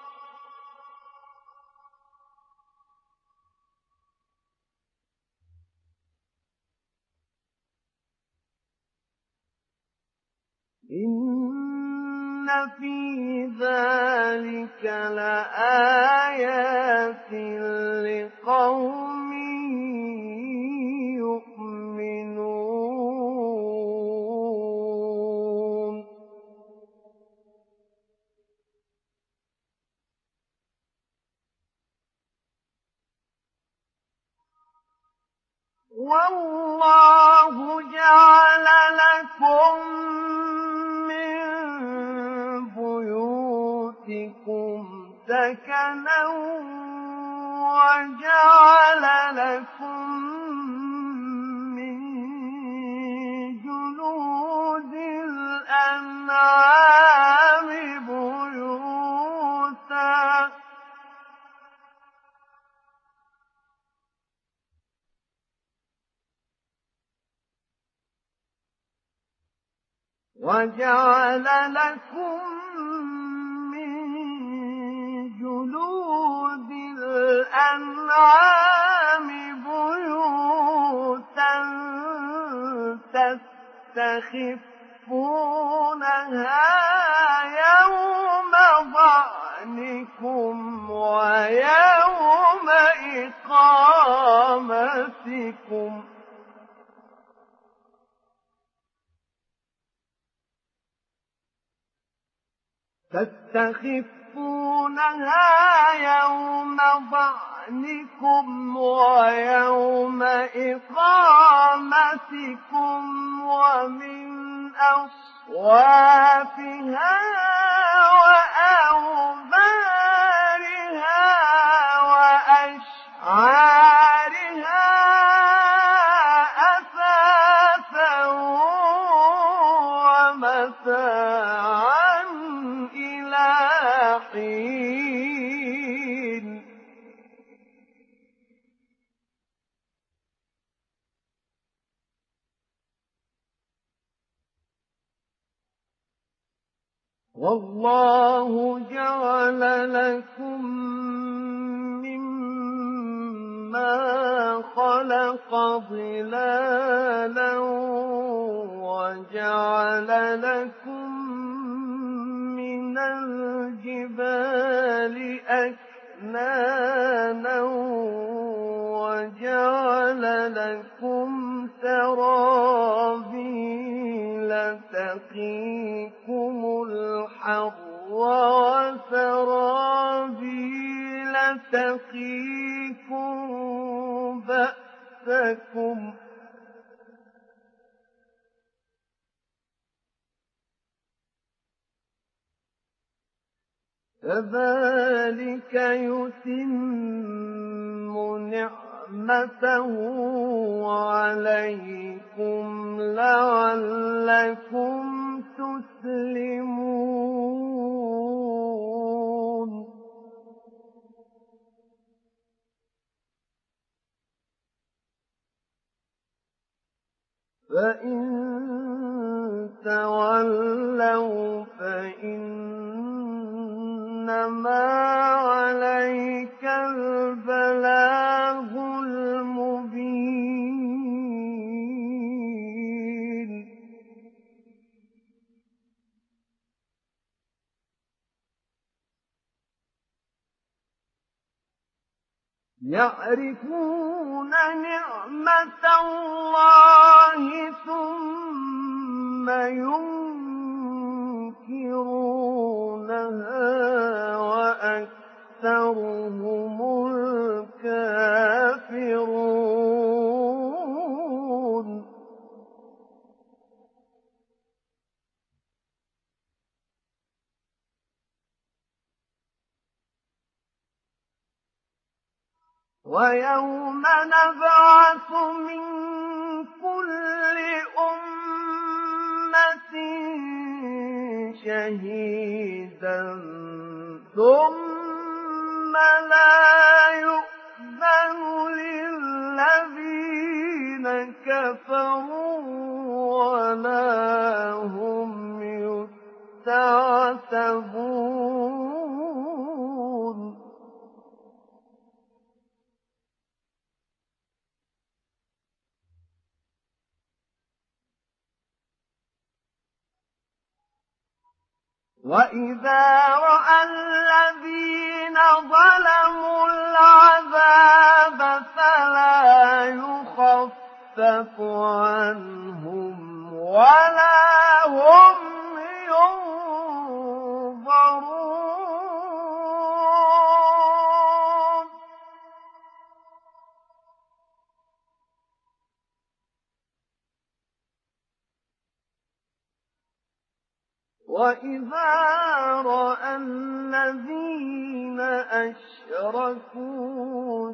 إن في ذلك لآيات لقوم يؤمنون والله جعل لكم بيوتكم سكنا وجعل لكم من جلود الأنعام بيوتا وجعل لكم من جلود الأنعام بيوتا تستخفونها يوم ظعنكم ويوم إقامتكم ويوم إقامتكم ومن أصوافها وأوبارها وأشعارها أثاثا ومتاعا إلى حين والله جعل لكم مما خلق ظلالا وجعل لكم من الجبال أكنانا وجعل لكم سرابيل تقيكم الحر وسرابيل تقيكم بأسكم كذلك يتم نعمته عليكم لعلكم تسلمون فإن تولوا فإنما عليك البلاغ المبين يعرفون نعمة الله ثم ينكرونها وأكثرهم الكافرون ويوم نبعث من كل أمة شهيدا ثم لا يؤذن للذين كفروا ولا هم يستعتبون وَإِذَا رَأَى الَّذِينَ ظَلَمُوا الْعَذَابَ فَلَا يُخَفَّفُ عَنْهُمْ وَلَا هُمْ يُنظَرُونَ وَإِذَا رَأَى الَّذِينَ أَشْرَكُوا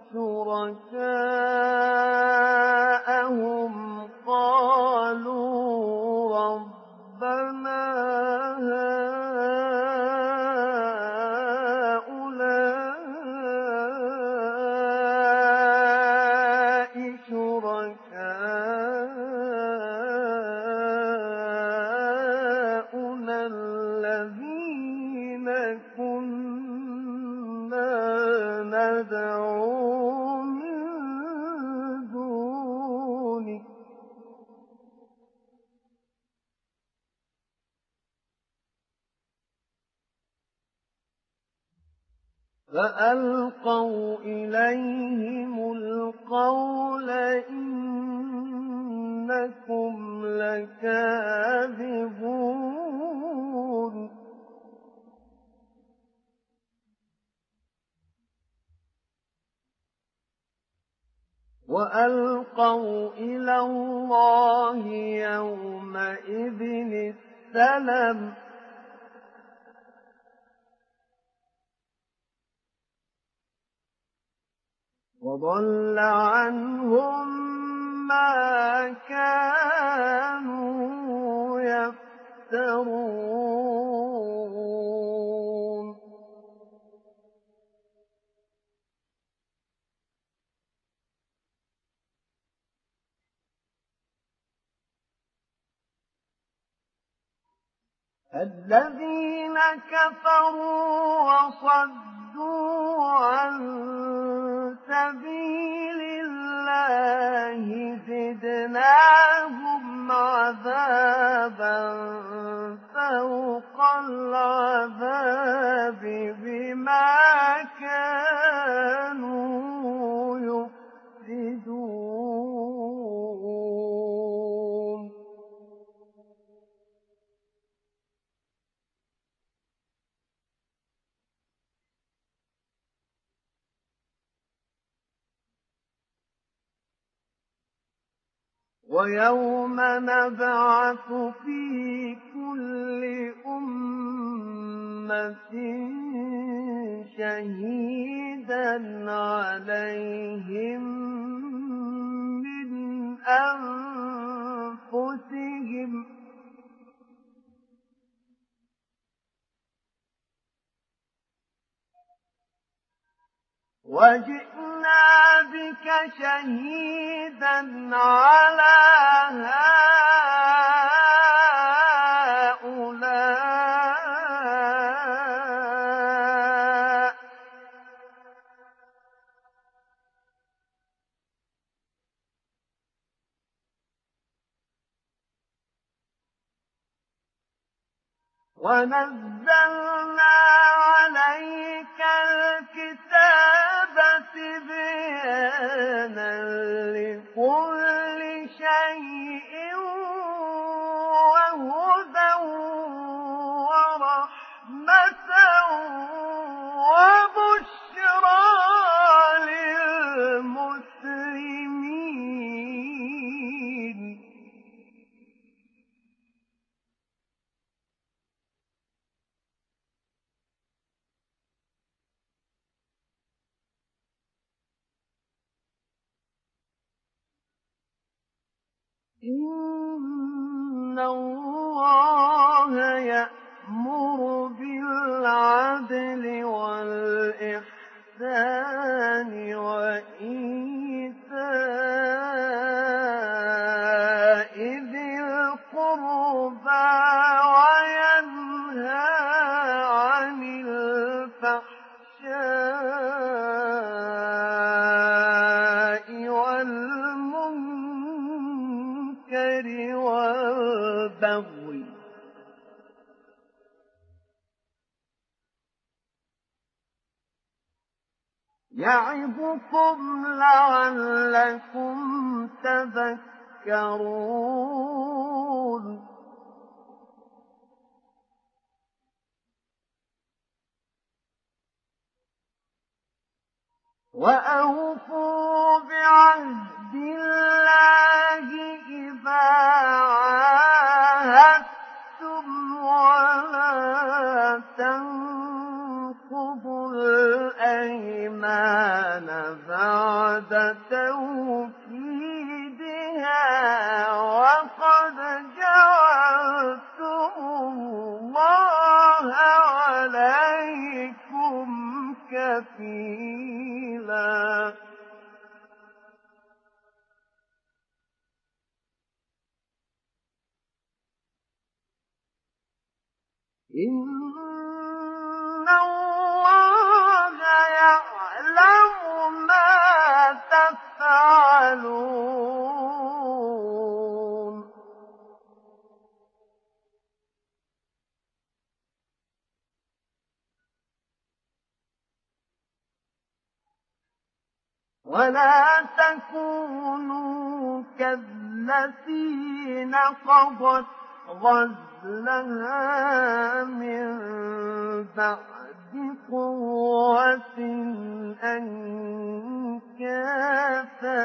شُرَكَاءَهُمْ قَالُوا رَبَّنَا هَٰؤُلَاءِ شُرَكَاؤُنَا الذين كنا ندعو من دونه فألقوا إليهم القول إنكم لكاذبون وألقوا إلى الله يومئذ السلم وضل عنهم ما كانوا يفترون الذين كفروا وصدوا عن سبيل الله زدناهم عذابا فوق العذاب بما كانوا يفسدون ويوم نبعث في كل أمة شهيدا عليهم من أنفسهم وجئنا بك شهيدا على هؤلاء ونزلنا عليك الكتاب تبيانا لكل شيء وهدى ورحمة وبشرى للمسلمين إن الله يأمر بالعدل والإحسان وإيتاء ذي القربى وينهى عن الفحشاء والمنكر والبغي يعظكم لعلكم تذكرون وأوفوا بعهد الله إذا عاهدتم ولا تنقضوا الأيمان بعد توكيدها وقد جعلتم الله عليكم كفيلا إِنَّ اللَّهَ يَعْلَمُ مَا تَفْعَلُونَ وَلَا تَكُونُوا كَالَّتِي نَقَضَتْ غَزْلَهَا مِن بَعْدِ قُوَّةٍ أَنكَاثًا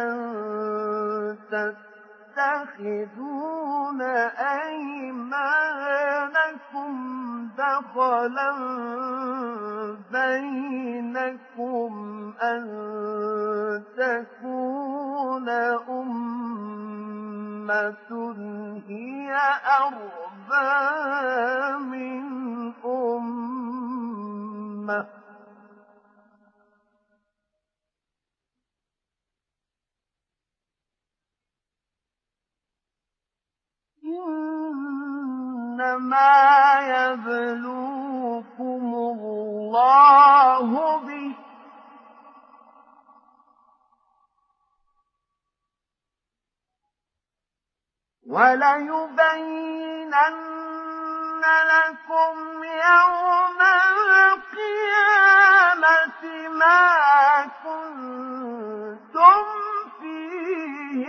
تَتَّخِذُونَ أَيْمَانَكُمْ دَخَلًا بَيْنَكُمْ أَن تَكُونَ أُمَّةٌ هِيَ أَرْبَىٰ مِنْ أُمَّةٍ ۚ إِنَّمَا يَبْلُوكُمُ اللَّهُ بِهِ ۚ وَلَيُبَيِّنَنَّ لَكُمْ يَوْمَ الْقِيَامَةِ مَا كُنتُمْ فِيهِ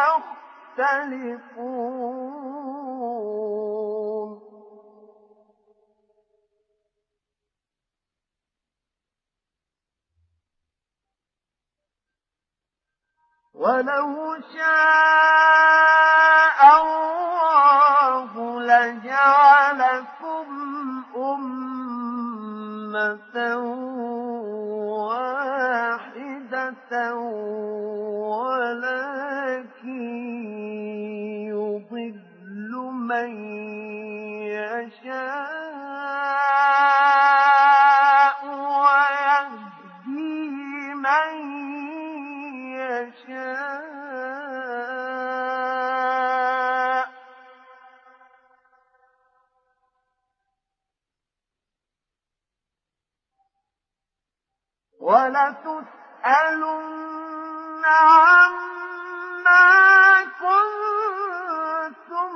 تَخْتَلِفُونَ وَلَوْ شَاءَ اللَّهُ لَجَعَلَكُمْ أُمَّةً وَاحِدَةً وَلَٰكِن يُضِلُّ مَن يَشَاءُ وَيَهْدِي مَن يَشَاءُ ۚ وَلَتُسْأَلُنَّ عَمَّا كُنتُمْ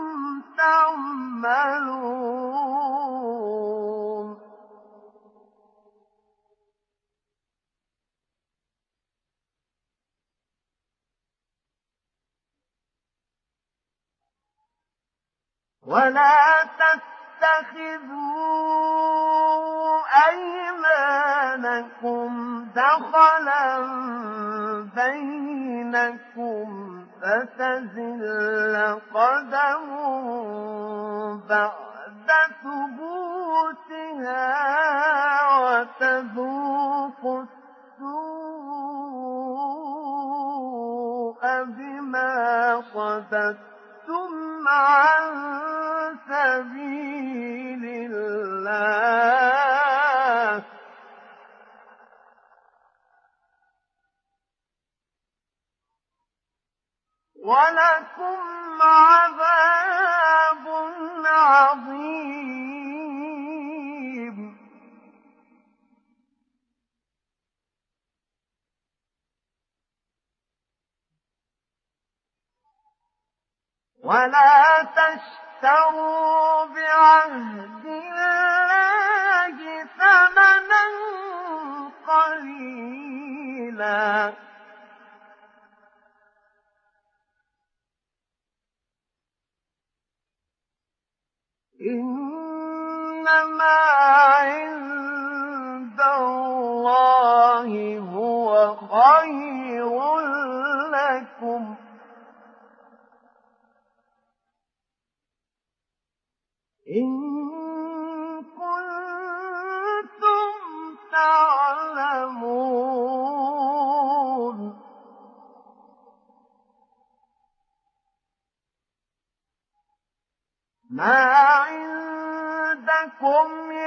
تَعْمَلُونَ وَلَا تَتَّخِذُوا أَيْمَانَكُمْ دَخَلًا بَيْنَكُمْ فَتَزِلَّ قَدَمٌ بَعْدَ ثُبُوتِهَا وَتَذُوقُوا السُّوءَ بِمَا صَدَدتُّمْ عَن سَبِيلِ اللَّهِ ۖ وَلَكُمْ عَذَابٌ عَظِيمٌ وَلَا تَشْتَرُوا بِعَهْدِ اللَّهِ ثَمَنًا قَلِيلًا ۚ إِنَّمَا عِندَ اللَّهِ هُوَ خَيْرٌ لَّكُمْ إِن كُنتُمْ تَعْلَمُونَ مَا عِندَكُمْ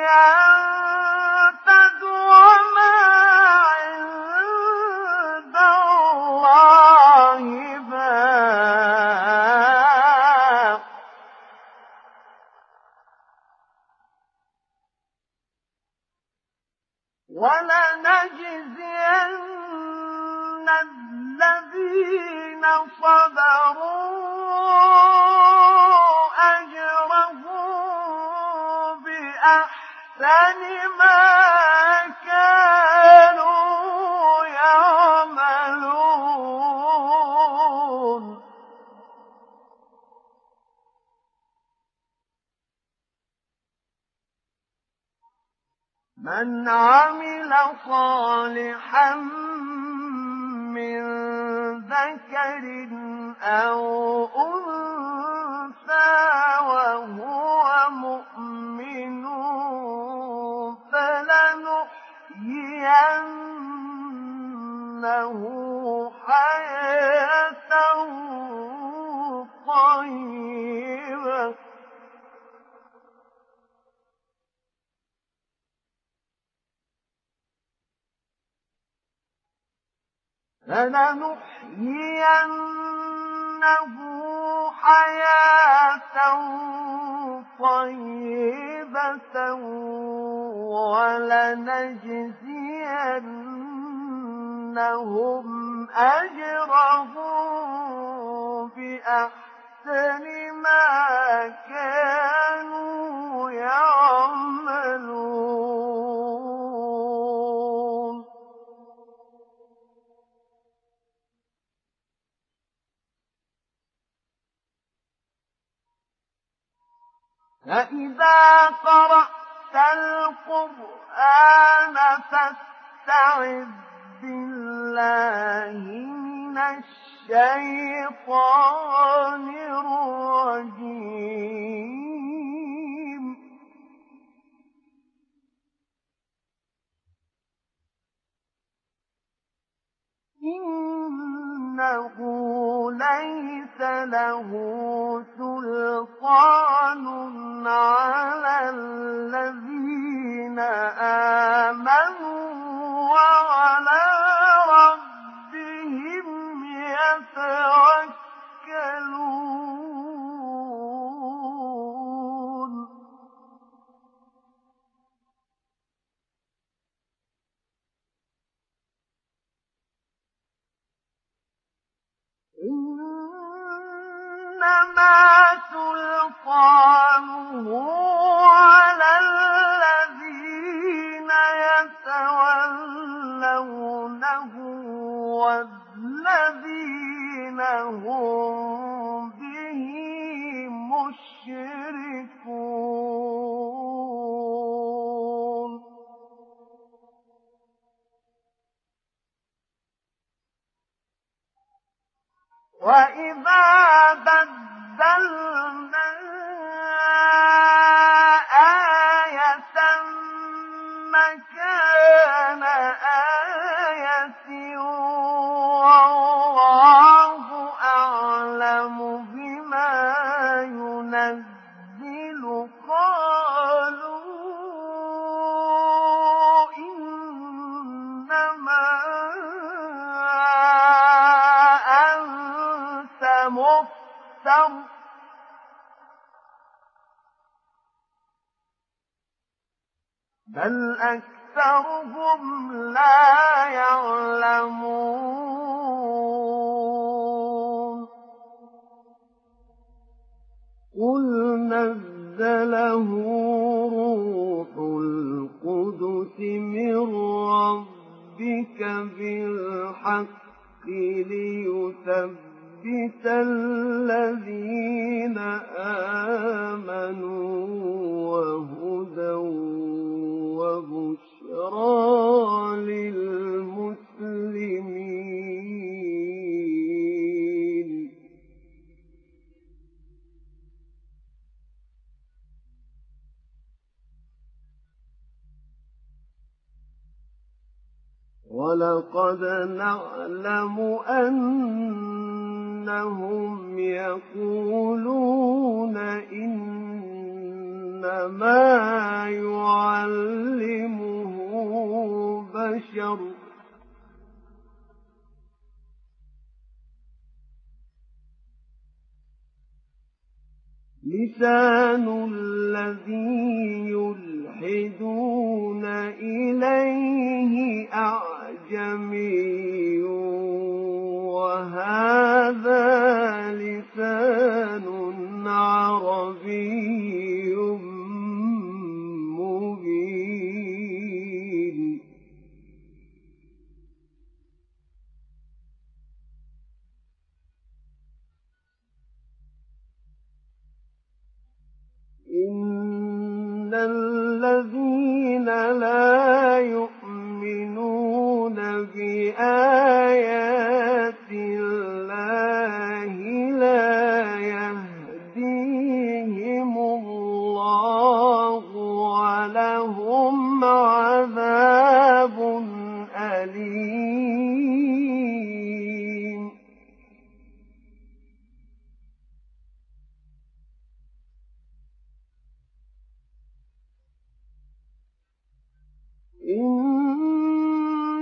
يَنفَدُ وَمَا عِندَ اللَّهِ بَاقٍ ۗ وَلَنَجْزِيَنَّ الَّذِينَ صَبَرُوا أَجْرَهُم بِأَحْسَنِ مَا كَانُوا يَعْمَلُونَ مَنْ عَمِلَ صَالِحًا مِّن ذَكَرٍ أَوْ أُنثَىٰ وَهُوَ مُؤْمِنٌ فَلَنُحْيِيَنَّهُ حَيَاةً طَيِّبَةً وَلَنَجْزِيَنَّهُمْ أَجْرَهُم بِأَحْسَنِ مَا كَانُوا يَعْمَلُونَ فَإِذَا قَرَأْتَ الْقُرْآنَ فَاسْتَعِذْ بِاللَّهِ مِنَ الشَّيْطَانِ الرَّجِيمِ إِنَّهُ لَيْسَ لَهُ سُلْطَانٌ عَلَى الَّذِينَ آمَنُوا وَعَلَىٰ رَبِّهِمْ يَتَوَكَّلُونَ إِنَّمَا سُلْطَانُهُ عَلَى الَّذِينَ يَتَوَلَّوْنَهُ وَالَّذِينَ هُم بِهِ مُشْرِكُونَ وَإِذَا بَدَّلْنَا آيَةً مَّكَانَ آيَةٍ وَاللَّهُ أَعْلَمُ بِمَا يُنَزِّلُ قَالُوا إِنَّمَا أَنتَ مُفْتَرٍ بَلْ أَكْثَرُهُمْ لَا يَعْلَمُونَ قُلْ نَزَّلَهُ رُوحُ الْقُدُسِ مِن رَّبِّكَ بِالْحَقِّ لِيُثَبِّتَ الَّذِينَ آمَنُوا وَهُدًى وَبُشْرَىٰ لِلْمُسْلِمِينَ وَلَقَدْ نَعْلَمُ أَنَّهُمْ يَقُولُونَ إِنَّمَا يُعَلِّمُهُ بَشَرٌ لِّسَانُ الَّذِي يُلْحِدُونَ إِلَيْهِ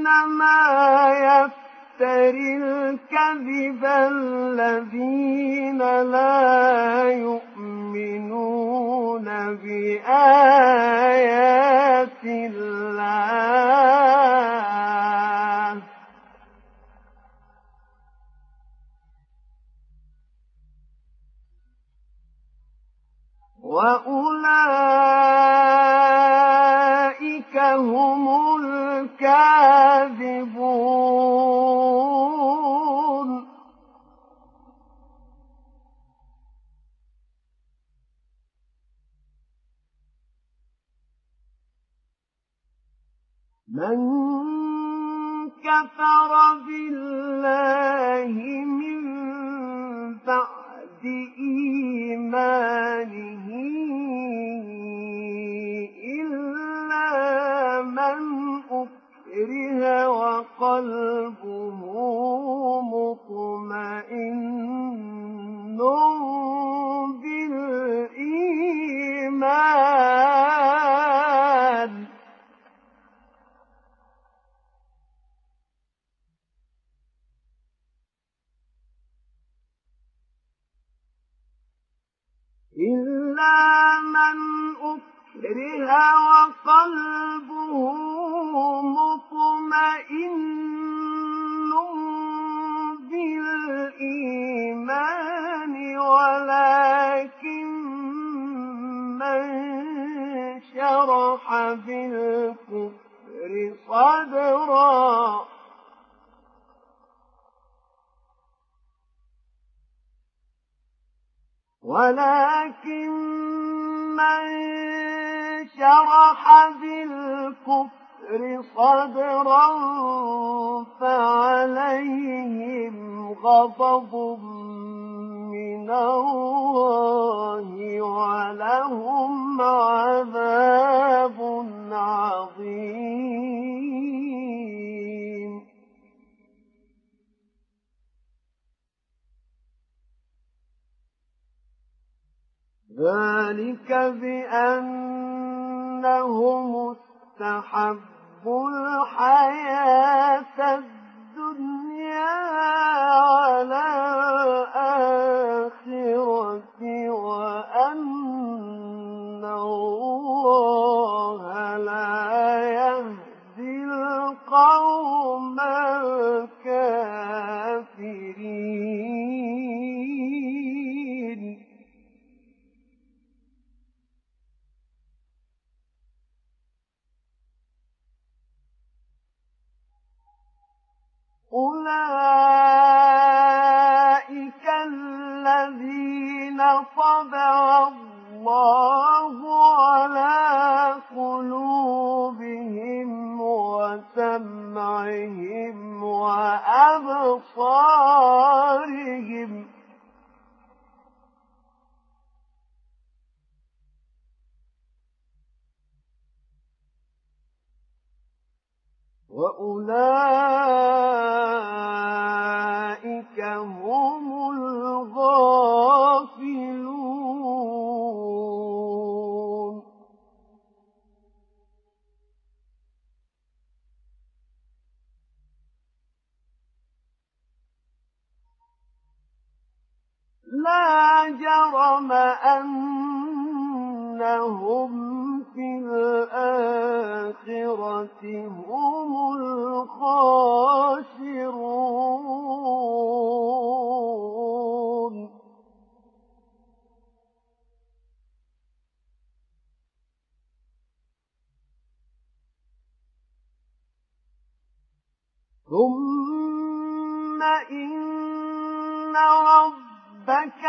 إنما يفتري الكذب الذين لا يؤمنون بآيات الله وأولئك هم الكاذبون. من كفر بالله من بعد إيمانه إلا من أكره وقلبه مطمئن بالإيمان وقلبه مطمئن بالإيمان ولكن من شرح بالكفر صدرا فعليهم غضب من الله ولهم عذاب عظيم. ذلك بأنهم استحبوا الحياة الدنيا على الآخرة وأن الله لا يهدي القوم الكافرين. أولئك الذين طبع الله على قلوبهم وسمعهم وأبصارهم وأولئك هم الغافلون. لا جرم أنهم في الآخرة هم الخاسرون. ثم إن ربك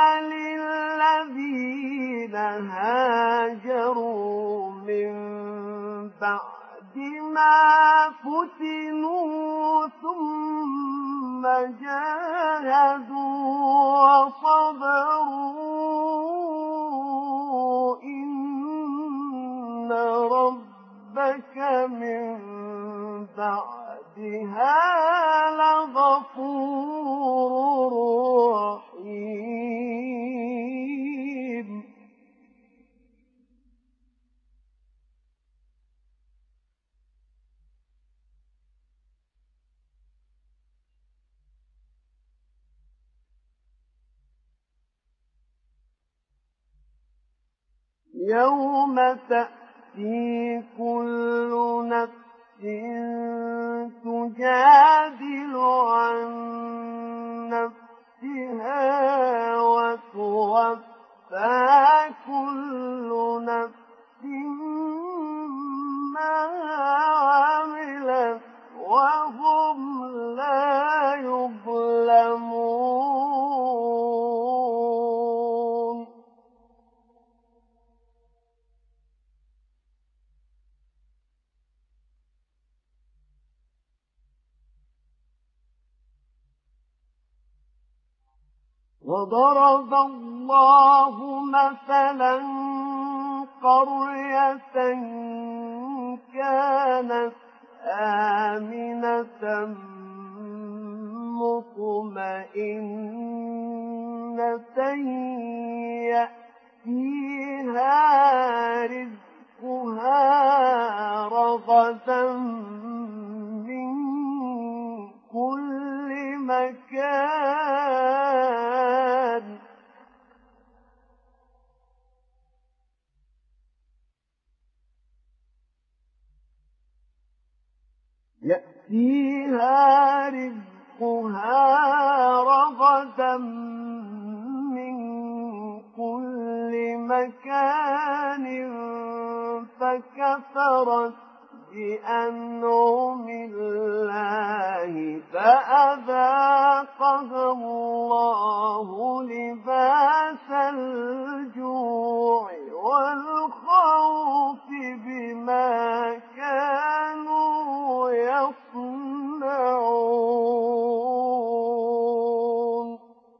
للذين هاجروا من بعد ما فتنوا ثم جاهدوا وصبروا إن ربك من بعدها لغفور رحيم. يوم تأتي كل نفس تجادل عن نفسها وتوفى كل نفس ما عملت وهم لا يظلمون. وضرب الله مثلا قرية كانت آمنة مطمئنة يأتيها رزقها رغدا من كل مكان فكفرت بأنعم الله فأذاقها الله لباس الجوع والخوف بما كانوا يصنعون.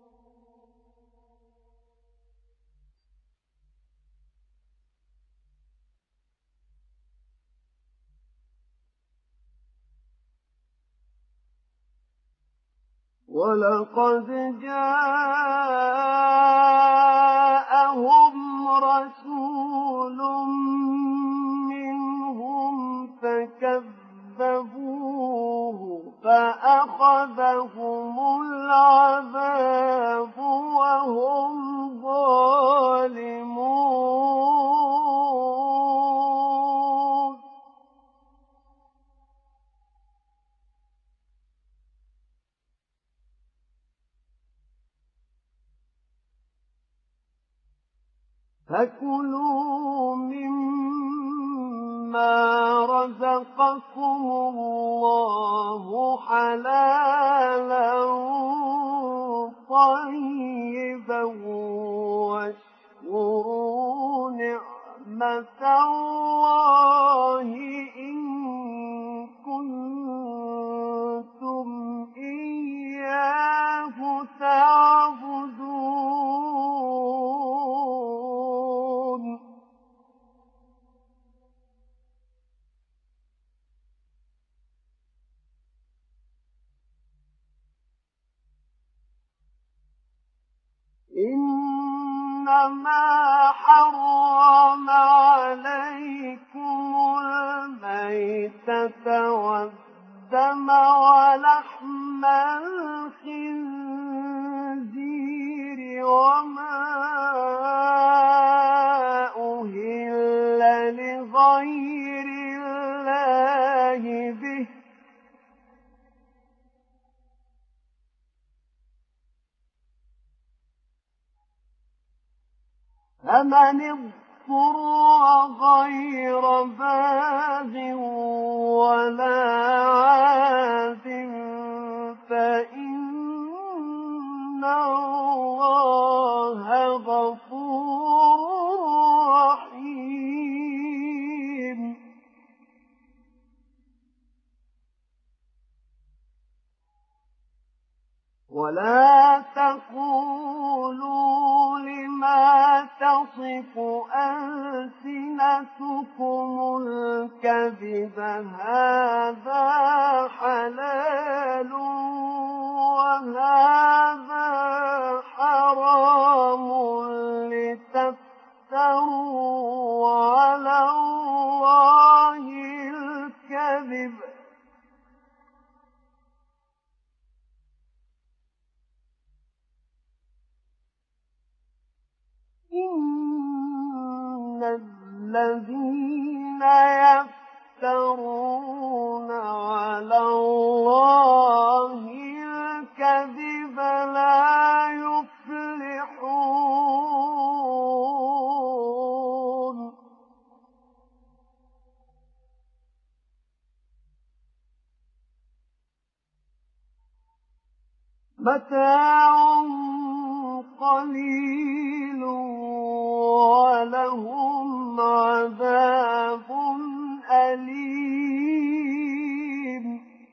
ولقد جاءهم رسول منهم فكذبوه فأخذهم العذاب وهم ظالمون. فكلوا مما رزقكم الله حلالا طيبا واشكروا نعمة الله إن كنتم إياه تعبدون. إنما حرم عليكم الميتة والدم ولحم الخنزير وما أهل لغير الله به فمن اضطر غير باغ ولا عاد فإن الله غفور رحيم. ولا تقولوا لما تصف ألسنتكم الكذب هذا حلال وهذا حرام لتفتروا على الله الكذب إن الذين يفترون على الله الكذب لا يفلحون. متاع قليل ولهم عذاب أليم.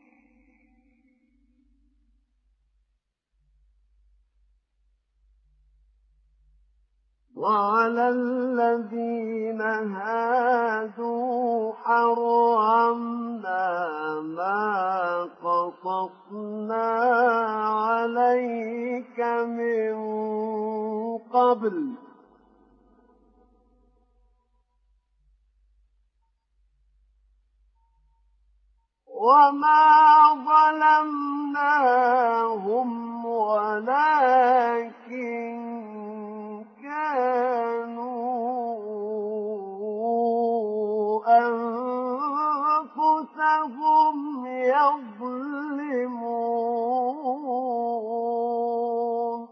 وعلى الذين هادوا حرمنا ما قصصنا عليك من قبل وما ظلمناهم ولكن كانوا أنفسهم يظلمون.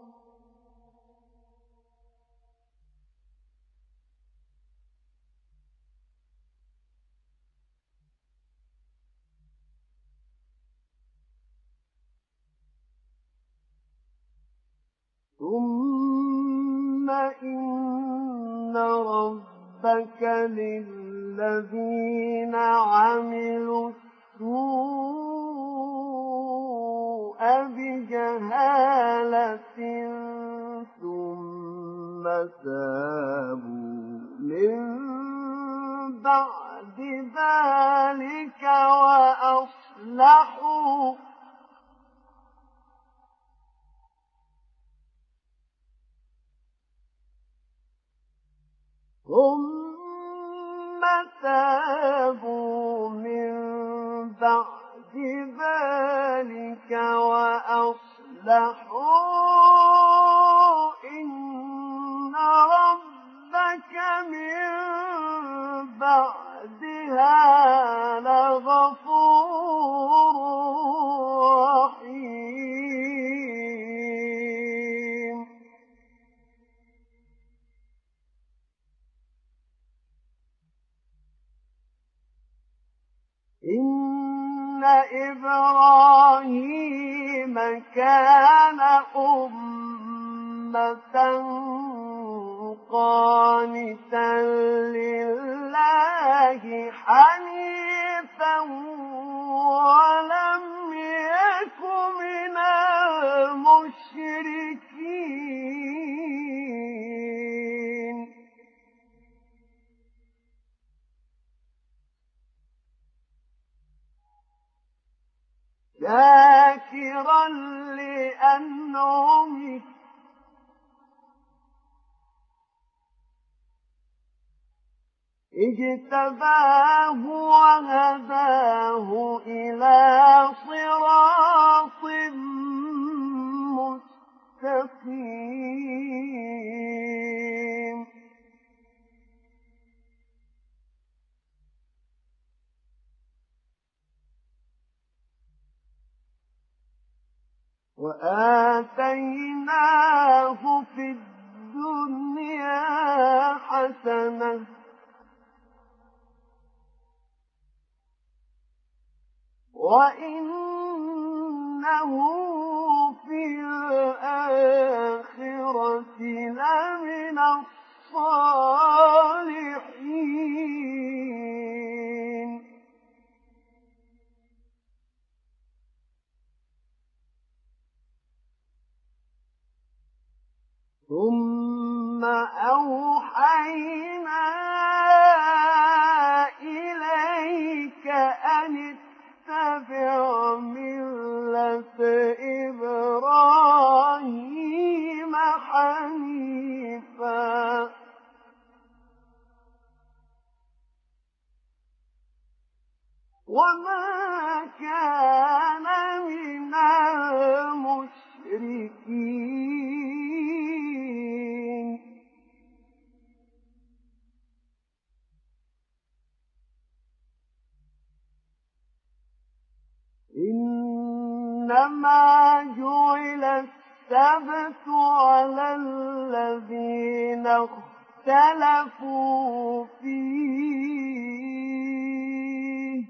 ثم إن ربك للذين عملوا السوء بجهالة ثم تابوا من بعد ذلك وأصلحوا ثم تابوا من بعد ذلك وأصلحوا إن ربك من بعدها لغفور رحيم. إن إبراهيم كان أمة قانتا لله حنيفا ولم يك من المشركين. شاكرا لأنعمه اجتباه وهداه إلى صراط مستقيم. وآتيناه في الدنيا حسنة وإنه في الآخرة لمن الصالحين. ثم أوحينا إليك أن اتبع ملة إبراهيم حنيفا وما كان من المشركين. إنما جعل السبت على الذين اختلفوا فيه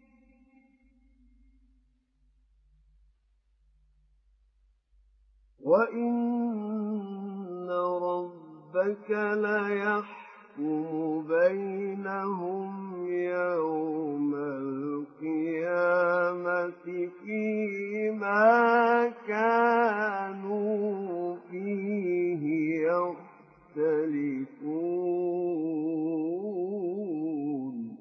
وإن ربك ليحكم بينهم يوم القيامة فيما كانوا فيه يختلفون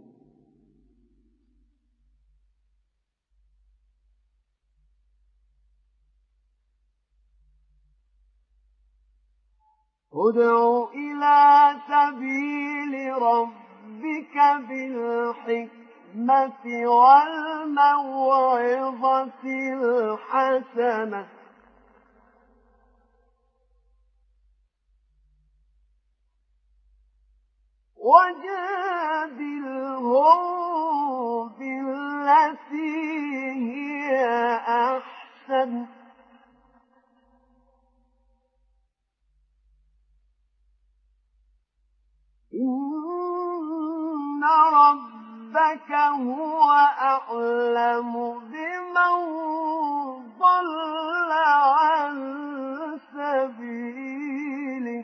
ادع إلى سبيل ربك بالحكمة والموعظة الحسنة وجادلهم بالتي هي أحسن إن ربك هو أعلم بمن ضل عن سبيله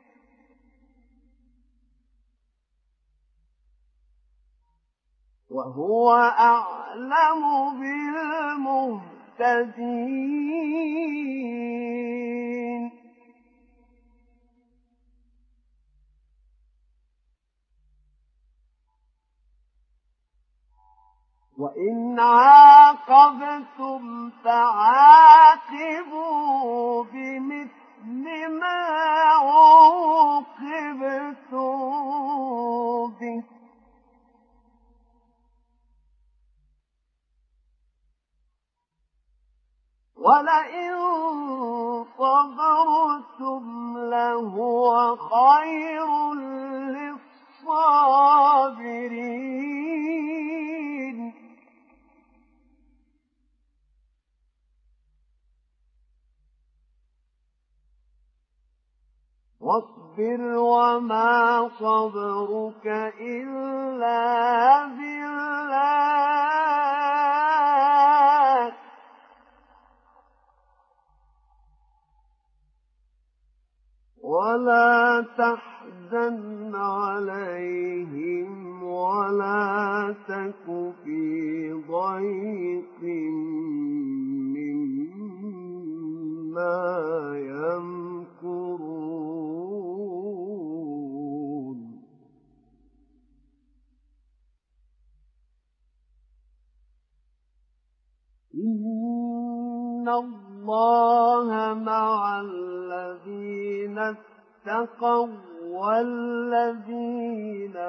وهو أعلم بالمهتدين وإن عاقبتم فعاقبوا بمثل ما عوقبتم به ولئن صبرتم لهو خير للصابرين واصبر وما صبرك إلا بالله ولا تحزن عليهم ولا تك في ضيق مما يمكرون إن الله مع الذين اتقوا والذين